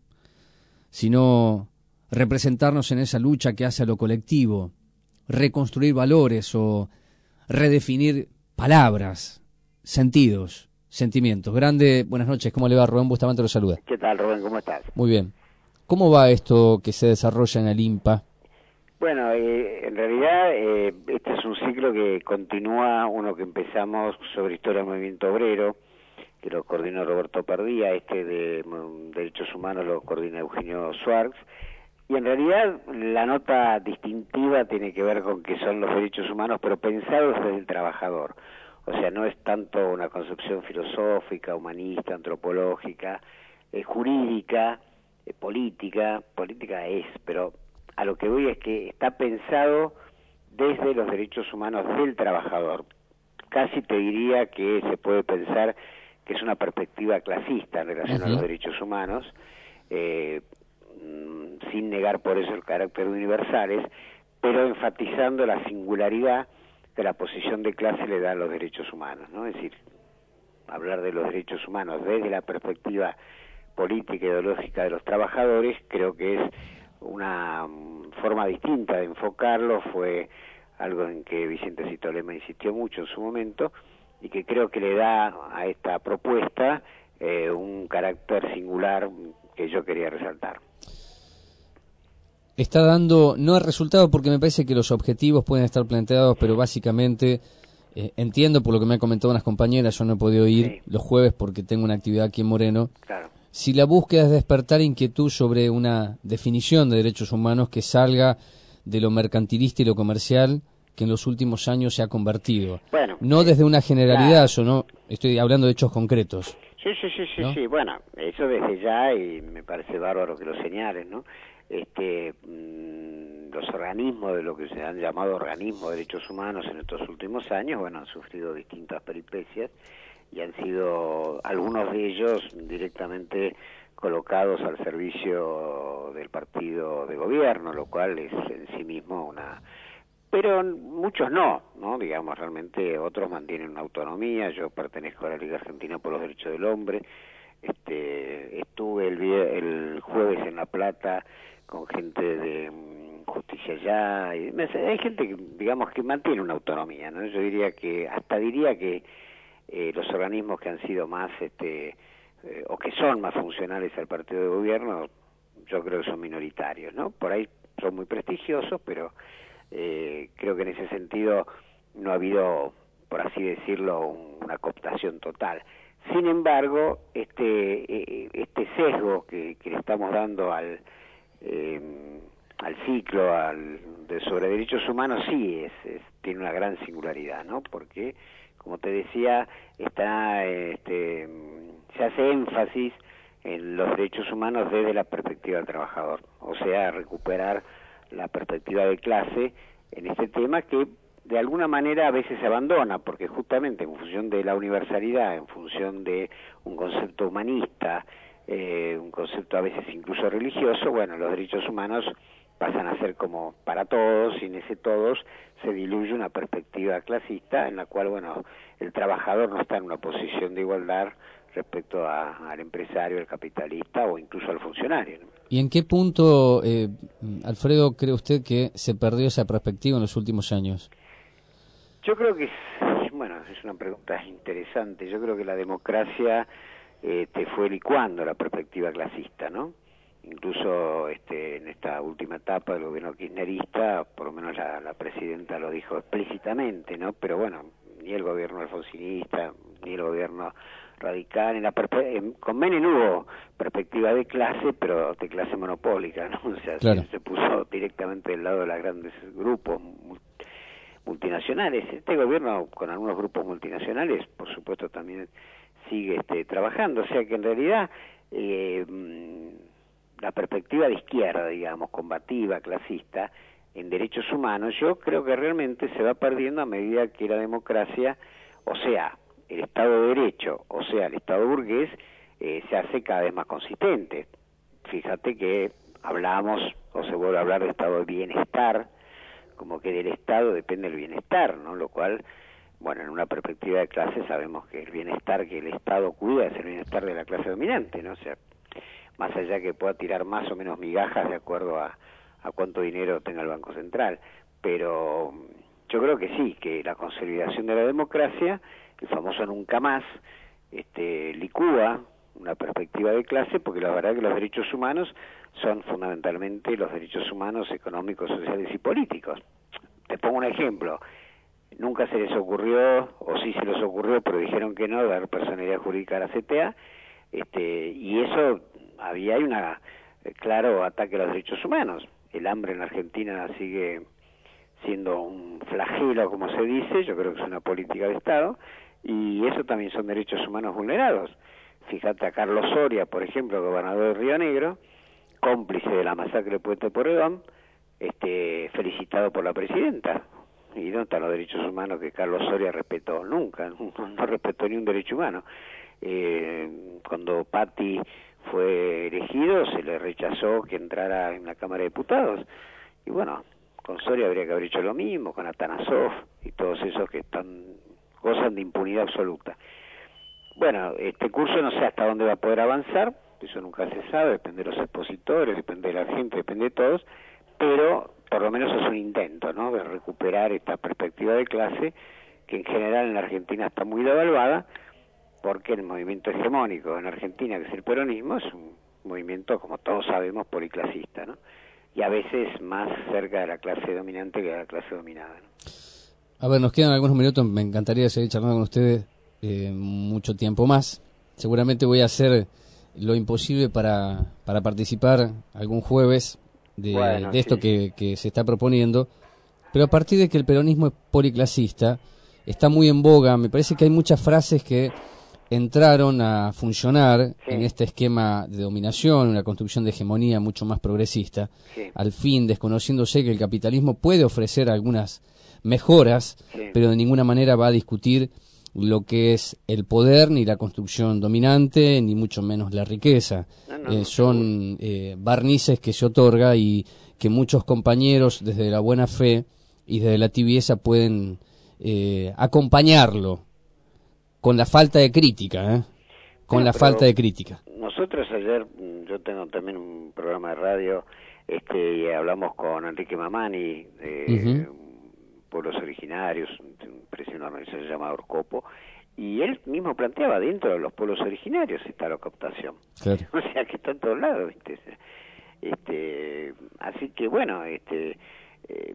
sino representarnos en esa lucha que hace a lo colectivo, reconstruir valores o redefinir palabras, sentidos, sentimientos. Grande, buenas noches, ¿cómo le va? Rubén Bustamante lo saluda. ¿Qué tal, Rubén? ¿Cómo estás? Muy bien. ¿Cómo va esto que se desarrolla en el IMPA? Bueno, eh, en realidad eh, este es un ciclo que continúa uno que empezamos sobre historia del movimiento obrero, que lo coordinó Roberto Perdía, este de um, Derechos Humanos lo coordina Eugenio Schwartz, y en realidad la nota distintiva tiene que ver con que son los derechos humanos, pero pensados desde el trabajador. O sea, no es tanto una concepción filosófica, humanista, antropológica, eh, jurídica, eh, política, política es, pero a lo que voy es que está pensado desde los derechos humanos del trabajador. Casi te diría que se puede pensar que es una perspectiva clasista en relación uh-huh. a los derechos humanos, eh, sin negar por eso el carácter universales, pero enfatizando la singularidad que la posición de clase le da a los derechos humanos, ¿no? Es decir, hablar de los derechos humanos desde la perspectiva política e ideológica de los trabajadores, creo que es una forma distinta de enfocarlo, fue algo en que Vicente Citolema insistió mucho en su momento, y que creo que le da a esta propuesta eh, un carácter singular que yo quería resaltar. Está dando, no el resultado porque me parece que los objetivos pueden estar planteados, pero básicamente eh, entiendo por lo que me han comentado unas compañeras, yo no he podido ir sí. los jueves porque tengo una actividad aquí en Moreno. Claro. Si la búsqueda es despertar inquietud sobre una definición de derechos humanos que salga de lo mercantilista y lo comercial que en los últimos años se ha convertido. Bueno, no desde una generalidad, claro. yo no estoy hablando de hechos concretos. Sí, sí, sí, sí, ¿no? sí, bueno, eso desde ya, y me parece bárbaro que lo señalen, ¿no? Este, mmm, los organismos de lo que se han llamado organismos de derechos humanos en estos últimos años, bueno, han sufrido distintas peripecias y han sido algunos de ellos directamente colocados al servicio del partido de gobierno, lo cual es en sí mismo una... Pero muchos no, ¿no? Digamos, realmente otros mantienen una autonomía. Yo pertenezco a la Liga Argentina por los Derechos del Hombre. Este, estuve el, el jueves en La Plata con gente de um, Justicia Ya. Y, hay gente que, digamos, que mantiene una autonomía, ¿no? Yo diría que, hasta diría que eh, los organismos que han sido más, este, eh, o que son más funcionales al partido de gobierno, yo creo que son minoritarios, ¿no? Por ahí son muy prestigiosos, pero... Eh, creo que en ese sentido no ha habido, por así decirlo, un, una cooptación total. Sin embargo, este eh, este sesgo que, que le estamos dando al eh, al ciclo al de sobre derechos humanos sí es, es tiene una gran singularidad, ¿no? Porque, como te decía, está este se hace énfasis en los derechos humanos desde la perspectiva del trabajador, o sea, recuperar la perspectiva de clase en este tema que de alguna manera a veces se abandona, porque justamente en función de la universalidad, en función de un concepto humanista, eh, un concepto a veces incluso religioso, bueno, los derechos humanos pasan a ser como para todos, y en ese todos se diluye una perspectiva clasista en la cual, bueno, el trabajador no está en una posición de igualdad respecto a, al empresario, al capitalista o incluso al funcionario, ¿no? ¿Y en qué punto, eh, Alfredo, cree usted que se perdió esa perspectiva en los últimos años? Yo creo que, es, bueno, es una pregunta interesante. Yo creo que la democracia eh, te fue licuando la perspectiva clasista, ¿no? Incluso este, en esta última etapa del gobierno kirchnerista, por lo menos la, la presidenta lo dijo explícitamente, ¿no? Pero bueno, ni el gobierno alfonsinista, ni el gobierno radical, en la en, con Menem hubo perspectiva de clase, pero de clase monopólica, ¿no? O sea, claro, se, se puso directamente del lado de los grandes grupos multinacionales. Este gobierno, con algunos grupos multinacionales, por supuesto, también sigue este, trabajando, o sea que en realidad eh, la perspectiva de izquierda, digamos, combativa, clasista, en derechos humanos, yo creo que realmente se va perdiendo a medida que la democracia, o sea, el Estado de Derecho, o sea, el Estado burgués, eh, se hace cada vez más consistente. Fíjate que hablamos, o se vuelve a hablar de Estado de bienestar, como que del Estado depende el bienestar, ¿no? Lo cual, bueno, en una perspectiva de clase sabemos que el bienestar que el Estado cuida es el bienestar de la clase dominante, ¿no? O sea, más allá que pueda tirar más o menos migajas de acuerdo a, a cuánto dinero tenga el Banco Central. Pero yo creo que sí, que la consolidación de la democracia, el famoso nunca más, este, licúa una perspectiva de clase, porque la verdad que los derechos humanos son fundamentalmente los derechos humanos económicos, sociales y políticos. Te pongo un ejemplo. Nunca se les ocurrió, o sí se les ocurrió, pero dijeron que no, dar personalidad jurídica a la C T A, este, y eso había hay una eh, claro ataque a los derechos humanos. El hambre en Argentina sigue siendo un flagelo, como se dice, yo creo que es una política de Estado, y eso también son derechos humanos vulnerados. Fíjate a Carlos Soria, por ejemplo, gobernador de Río Negro, cómplice de la masacre de Puente Porredón, este, felicitado por la presidenta. ¿Y dónde están los derechos humanos que Carlos Soria respetó? Nunca, no, no respetó ni un derecho humano. Eh, cuando Patti fue elegido, se le rechazó que entrara en la Cámara de Diputados. Y bueno, con Soria habría que haber hecho lo mismo, con Atanasov y todos esos que están gozan de impunidad absoluta. Bueno, este curso no sé hasta dónde va a poder avanzar, eso nunca se sabe, depende de los expositores, depende de la gente, depende de todos, pero por lo menos es un intento, ¿no?, de recuperar esta perspectiva de clase que en general en la Argentina está muy devaluada, porque el movimiento hegemónico en Argentina, que es el peronismo, es un movimiento, como todos sabemos, policlasista, ¿no?, y a veces más cerca de la clase dominante que de la clase dominada, ¿no? A ver, nos quedan algunos minutos, me encantaría seguir charlando con ustedes eh, mucho tiempo más. Seguramente voy a hacer lo imposible para, para participar algún jueves de, bueno, de esto sí. que, que se está proponiendo, pero a partir de que el peronismo es policlasista, está muy en boga, me parece que hay muchas frases que entraron a funcionar Sí. en este esquema de dominación, una construcción de hegemonía mucho más progresista, Sí. al fin desconociéndose que el capitalismo puede ofrecer algunas mejoras, Sí. pero de ninguna manera va a discutir lo que es el poder, ni la construcción dominante, ni mucho menos la riqueza. No, no, Eh, no, son eh, barnices que se otorga y que muchos compañeros desde la buena fe y desde la tibieza pueden eh, acompañarlo con la falta de crítica, ¿eh? con Bueno, la pero falta de crítica. Nosotros ayer, mm, yo tengo también un programa de radio, este, y hablamos con Enrique Mamani, de Ujú. pueblos originarios, un precio enorme que se llama Orcopo, y él mismo planteaba, dentro de los pueblos originarios está la cooptación. Claro. O sea, que está en todos lados, ¿viste? Este, así que bueno, este... Eh,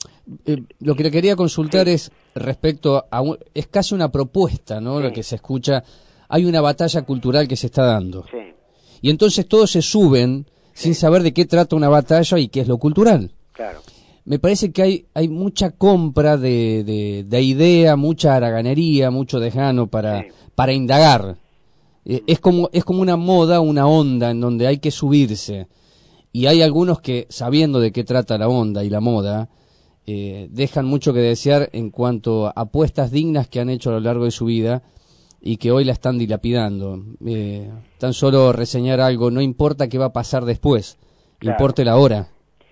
Eh, lo que le quería consultar es respecto a un- es casi una propuesta, ¿no? Sí. Lo que se escucha, hay una batalla cultural que se está dando. sí, Y entonces todos se suben sin saber de qué trata una batalla y qué es lo cultural. claro. Me parece que hay hay mucha compra de, de, de idea, mucha haraganería, mucho desgano para Sí. para indagar. Eh, es como es como una moda, una onda en donde hay que subirse. Y hay algunos que, sabiendo de qué trata la onda y la moda, eh, dejan mucho que desear en cuanto a apuestas dignas que han hecho a lo largo de su vida y que hoy la están dilapidando. Eh, tan solo reseñar algo, no importa qué va a pasar después, Claro. importa la hora.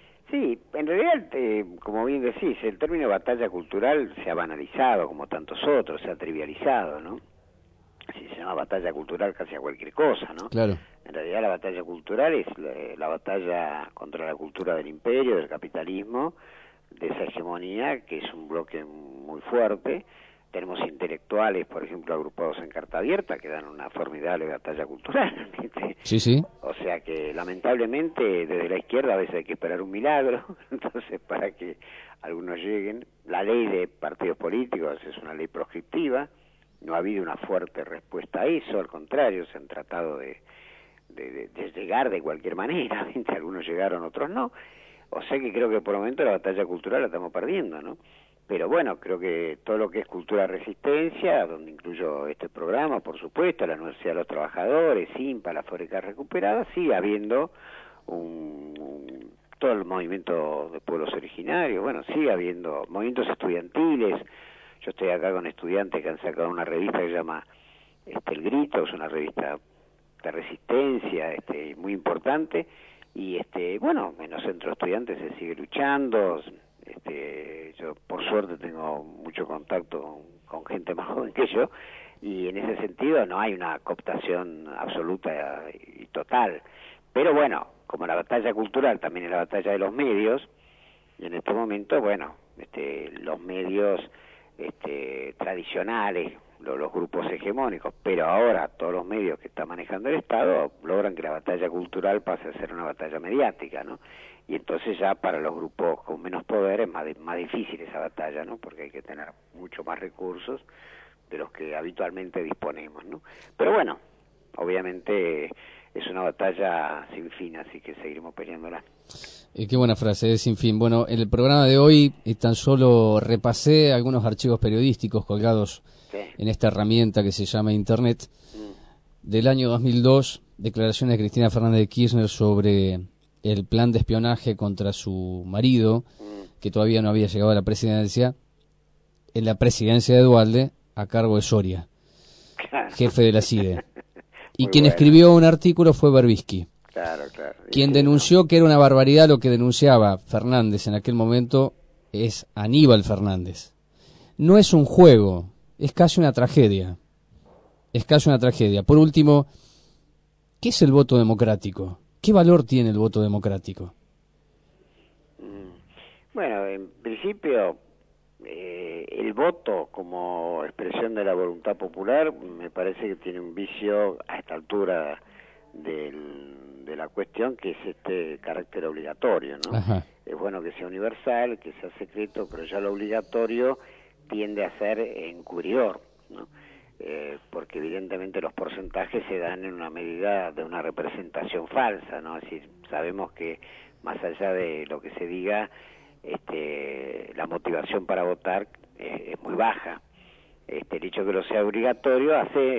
Sí, en realidad, eh, como bien decís, el término batalla cultural se ha banalizado, como tantos otros, se ha trivializado, ¿no? Si se llama batalla cultural casi a cualquier cosa, ¿no? Claro. En realidad la batalla cultural es la, la batalla contra la cultura del imperio, del capitalismo, de esa hegemonía, que es un bloque muy fuerte. Tenemos intelectuales, por ejemplo, agrupados en Carta Abierta, que dan una formidable batalla cultural, ¿viste? Sí, sí. O sea que lamentablemente desde la izquierda a veces hay que esperar un milagro, entonces para que algunos lleguen. La ley de partidos políticos es una ley proscriptiva, no ha habido una fuerte respuesta a eso, al contrario, se han tratado de, de, de, de llegar de cualquier manera, ¿viste? Algunos llegaron, otros no. O sea que creo que por el momento la batalla cultural la estamos perdiendo, ¿no? Pero bueno, creo que todo lo que es cultura resistencia, donde incluyo este programa, por supuesto, la Universidad de los Trabajadores, INPA, la Fábrica Recuperada, sigue habiendo un, un, todo el movimiento de pueblos originarios, bueno, sigue habiendo movimientos estudiantiles. Yo estoy acá con estudiantes que han sacado una revista que se llama este, El Grito, es una revista de resistencia este, muy importante, y este bueno, en los centros estudiantes se sigue luchando. Este, yo por suerte tengo mucho contacto con, con gente más joven que yo, y en ese sentido no hay una cooptación absoluta y total, pero bueno, como la batalla cultural también es la batalla de los medios, y en este momento, bueno, este, los medios este, tradicionales, los, los grupos hegemónicos, pero ahora todos los medios que está manejando el Estado logran que la batalla cultural pase a ser una batalla mediática, ¿no? Y entonces ya para los grupos con menos poder es más, más difícil esa batalla, ¿no? Porque hay que tener mucho más recursos de los que habitualmente disponemos, ¿no? Pero bueno, obviamente es una batalla sin fin, así que seguiremos peleándola. Eh, qué buena frase, es sin fin. Bueno, en el programa de hoy eh, tan solo repasé algunos archivos periodísticos colgados Sí. en esta herramienta que se llama Internet. Mm. Del año dos mil dos, declaraciones de Cristina Fernández de Kirchner sobre el plan de espionaje contra su marido, Mm. que todavía no había llegado a la presidencia, en la presidencia de Duhalde, a cargo de Soria, Claro. jefe de la C I D E. Y Muy quien bueno. escribió un artículo fue Berbisky, Claro, claro. quien Sí, denunció que era una barbaridad lo que denunciaba Fernández en aquel momento, es Aníbal Fernández. No es un juego, es casi una tragedia. Es casi una tragedia. Por último, ¿qué es el voto democrático? ¿Qué valor tiene el voto democrático? Bueno, en principio, eh, el voto como expresión de la voluntad popular me parece que tiene un vicio a esta altura del, de la cuestión, que es este carácter obligatorio, ¿no? Ajá. Es bueno que sea universal, que sea secreto, pero ya lo obligatorio tiende a ser encubridor, ¿no? Eh, porque evidentemente los porcentajes se dan en una medida de una representación falsa, ¿no? Es decir, sabemos que más allá de lo que se diga, este, la motivación para votar es, es muy baja. Este, el hecho que lo sea obligatorio hace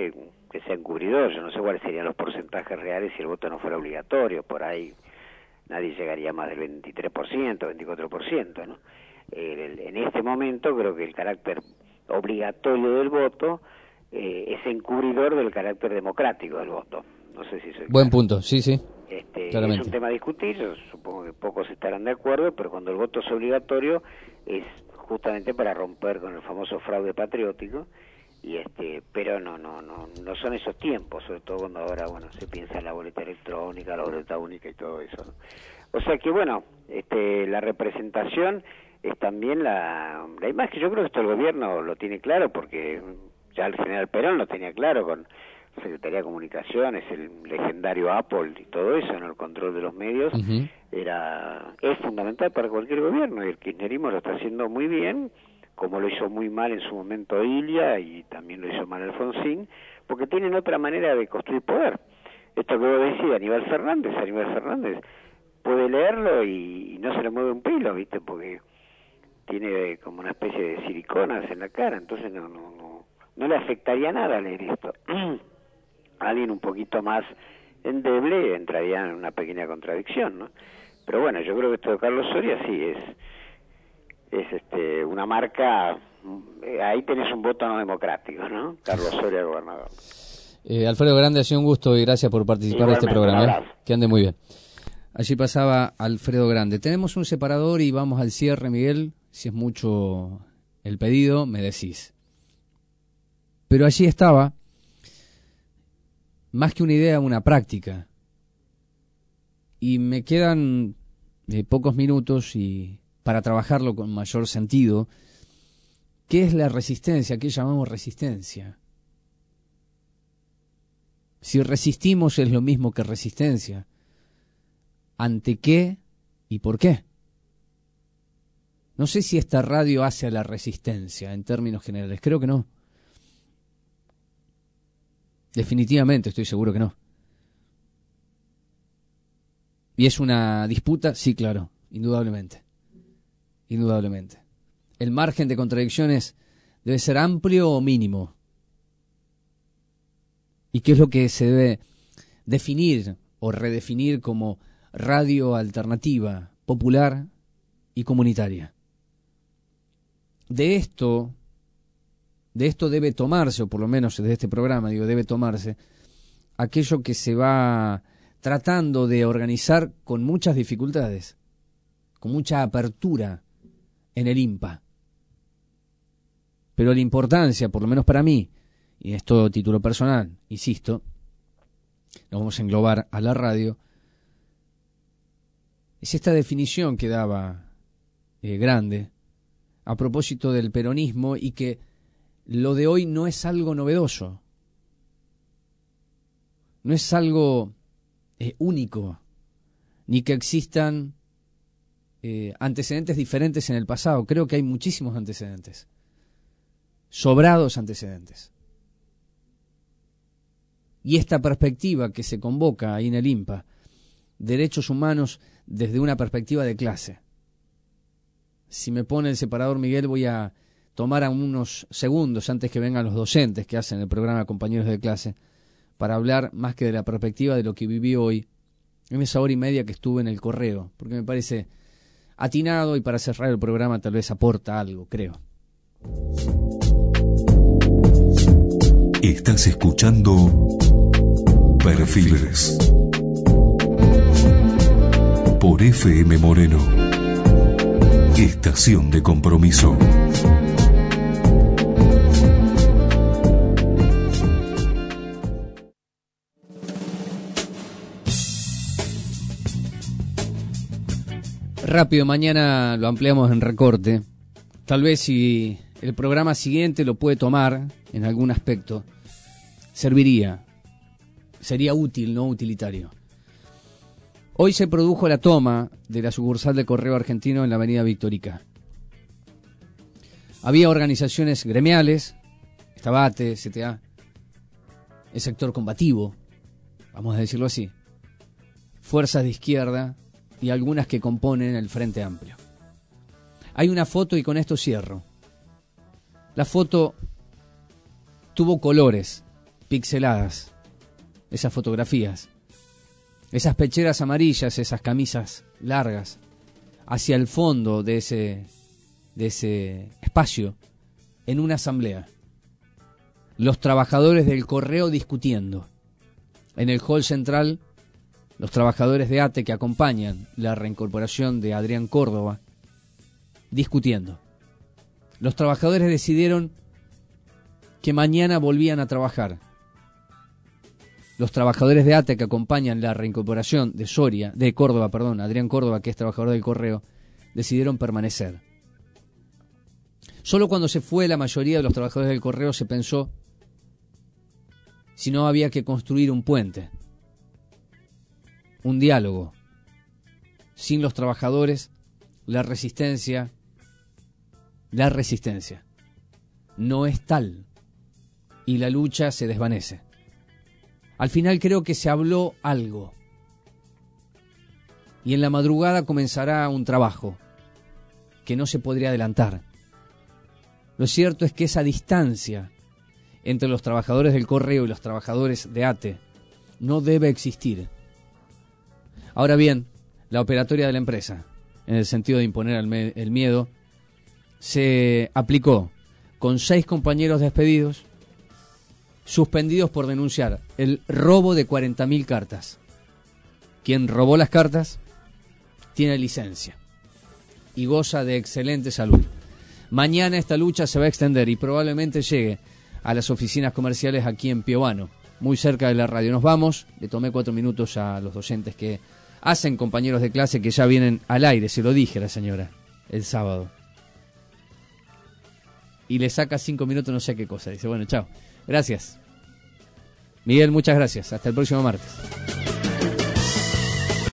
que sea encubridor. Yo no sé cuáles serían los porcentajes reales si el voto no fuera obligatorio. Por ahí nadie llegaría más del veintitrés por ciento, veinticuatro por ciento, ¿no? El, en este momento creo que el carácter obligatorio del voto eh, es encubridor del carácter democrático del voto. No sé si soy Buen claro. punto, sí, sí. Este, Claramente. es un tema a discutir, yo supongo que pocos estarán de acuerdo, pero cuando el voto es obligatorio es justamente para romper con el famoso fraude patriótico, y este, pero no, no, no, no son esos tiempos, sobre todo cuando ahora, bueno, se piensa en la boleta electrónica, la boleta única y todo eso, ¿no? O sea que, bueno, este, la representación es también la, la imagen. Yo creo que esto el gobierno lo tiene claro, porque ya el general Perón lo tenía claro con Secretaría de Comunicaciones, el legendario Apple y todo eso, en el control de los medios, uh-huh. era es fundamental para cualquier gobierno, y el kirchnerismo lo está haciendo muy bien, como lo hizo muy mal en su momento Ilia, y también lo hizo mal Alfonsín, porque tienen otra manera de construir poder. Esto que vos decías, Aníbal Fernández, Aníbal Fernández puede leerlo y, y no se le mueve un pelo, ¿viste? Porque tiene como una especie de siliconas en la cara, entonces no, no, no, no le afectaría nada leer esto. Alguien un poquito más endeble entraría en una pequeña contradicción, ¿no? Pero bueno, yo creo que esto de Carlos Soria sí es es este una marca, eh, ahí tenés un voto no democrático, ¿no? Carlos Soria, gobernador. Eh, Alfredo Grande, ha sido un gusto y gracias por participar Igualmente, de este programa. ¿eh? Que ande muy bien. Allí pasaba Alfredo Grande. Tenemos un separador y vamos al cierre, Miguel. Si es mucho el pedido, me decís. Pero allí estaba, más que una idea, una práctica. Y me quedan eh, pocos minutos y para trabajarlo con mayor sentido. ¿Qué es la resistencia? ¿Qué llamamos resistencia? Si resistimos es lo mismo que resistencia. ¿Ante qué y por qué? No sé si esta radio hace a la resistencia en términos generales. Creo que no. Definitivamente, estoy seguro que no. ¿Y es una disputa? Sí, claro, indudablemente. Indudablemente. ¿El margen de contradicciones debe ser amplio o mínimo? ¿Y qué es lo que se debe definir o redefinir como radio alternativa, popular y comunitaria? De esto, de esto debe tomarse, o por lo menos de este programa, digo, debe tomarse aquello que se va tratando de organizar con muchas dificultades, con mucha apertura en el I N P A. Pero la importancia, por lo menos para mí, y esto a título personal, insisto, lo vamos a englobar a la radio, es esta definición que daba eh, Grande a propósito del peronismo, y que lo de hoy no es algo novedoso, no es algo eh, único, ni que existan eh, antecedentes diferentes en el pasado. Creo que hay muchísimos antecedentes, sobrados antecedentes. Y esta perspectiva que se convoca ahí en el I N P A, derechos humanos desde una perspectiva de clase. Si me pone el separador, Miguel, voy a tomar a unos segundos antes que vengan los docentes que hacen el programa Compañeros de Clase, para hablar más que de la perspectiva de lo que viví hoy, en esa hora y media que estuve en el correo, porque me parece atinado y para cerrar el programa tal vez aporta algo, creo. Estás escuchando Perfiles por F M Moreno, estación de compromiso. Rápido, mañana lo ampliamos en recorte. Tal vez si el programa siguiente lo puede tomar en algún aspecto, serviría, sería útil, no utilitario. Hoy se produjo la toma de la sucursal de Correo Argentino en la avenida Victorica. Había organizaciones gremiales, estaba A T E, C T A, el sector combativo, vamos a decirlo así, fuerzas de izquierda y algunas que componen el Frente Amplio. Hay una foto y con esto cierro. La foto tuvo colores, pixeladas, esas fotografías, esas pecheras amarillas, esas camisas largas, hacia el fondo de ese, de ese espacio, en una asamblea. Los trabajadores del correo discutiendo. En el hall central, los trabajadores de ATE que acompañan la reincorporación de Adrián Córdoba, discutiendo. Los trabajadores decidieron que mañana volvían a trabajar. Los trabajadores de ATE que acompañan la reincorporación de Soria, de Córdoba, perdón, Adrián Córdoba, que es trabajador del correo, decidieron permanecer. Solo cuando se fue la mayoría de los trabajadores del correo se pensó si no había que construir un puente, un diálogo. Sin los trabajadores, la resistencia, la resistencia no es tal y la lucha se desvanece. Al final creo que se habló algo y en la madrugada comenzará un trabajo que no se podría adelantar. Lo cierto es que esa distancia entre los trabajadores del correo y los trabajadores de ATE no debe existir. Ahora bien, la operatoria de la empresa, en el sentido de imponer el, me- el miedo, se aplicó con seis compañeros despedidos, suspendidos por denunciar el robo de cuarenta mil cartas. Quien robó las cartas tiene licencia y goza de excelente salud. Mañana esta lucha se va a extender y probablemente llegue a las oficinas comerciales aquí en Piovano, muy cerca de la radio. Nos vamos, le tomé cuatro minutos a los docentes que hacen compañeros de clase que ya vienen al aire, se lo dije a la señora, el sábado. Y le saca cinco minutos no sé qué cosa, dice, bueno, chao, gracias. Miguel, muchas gracias, hasta el próximo martes.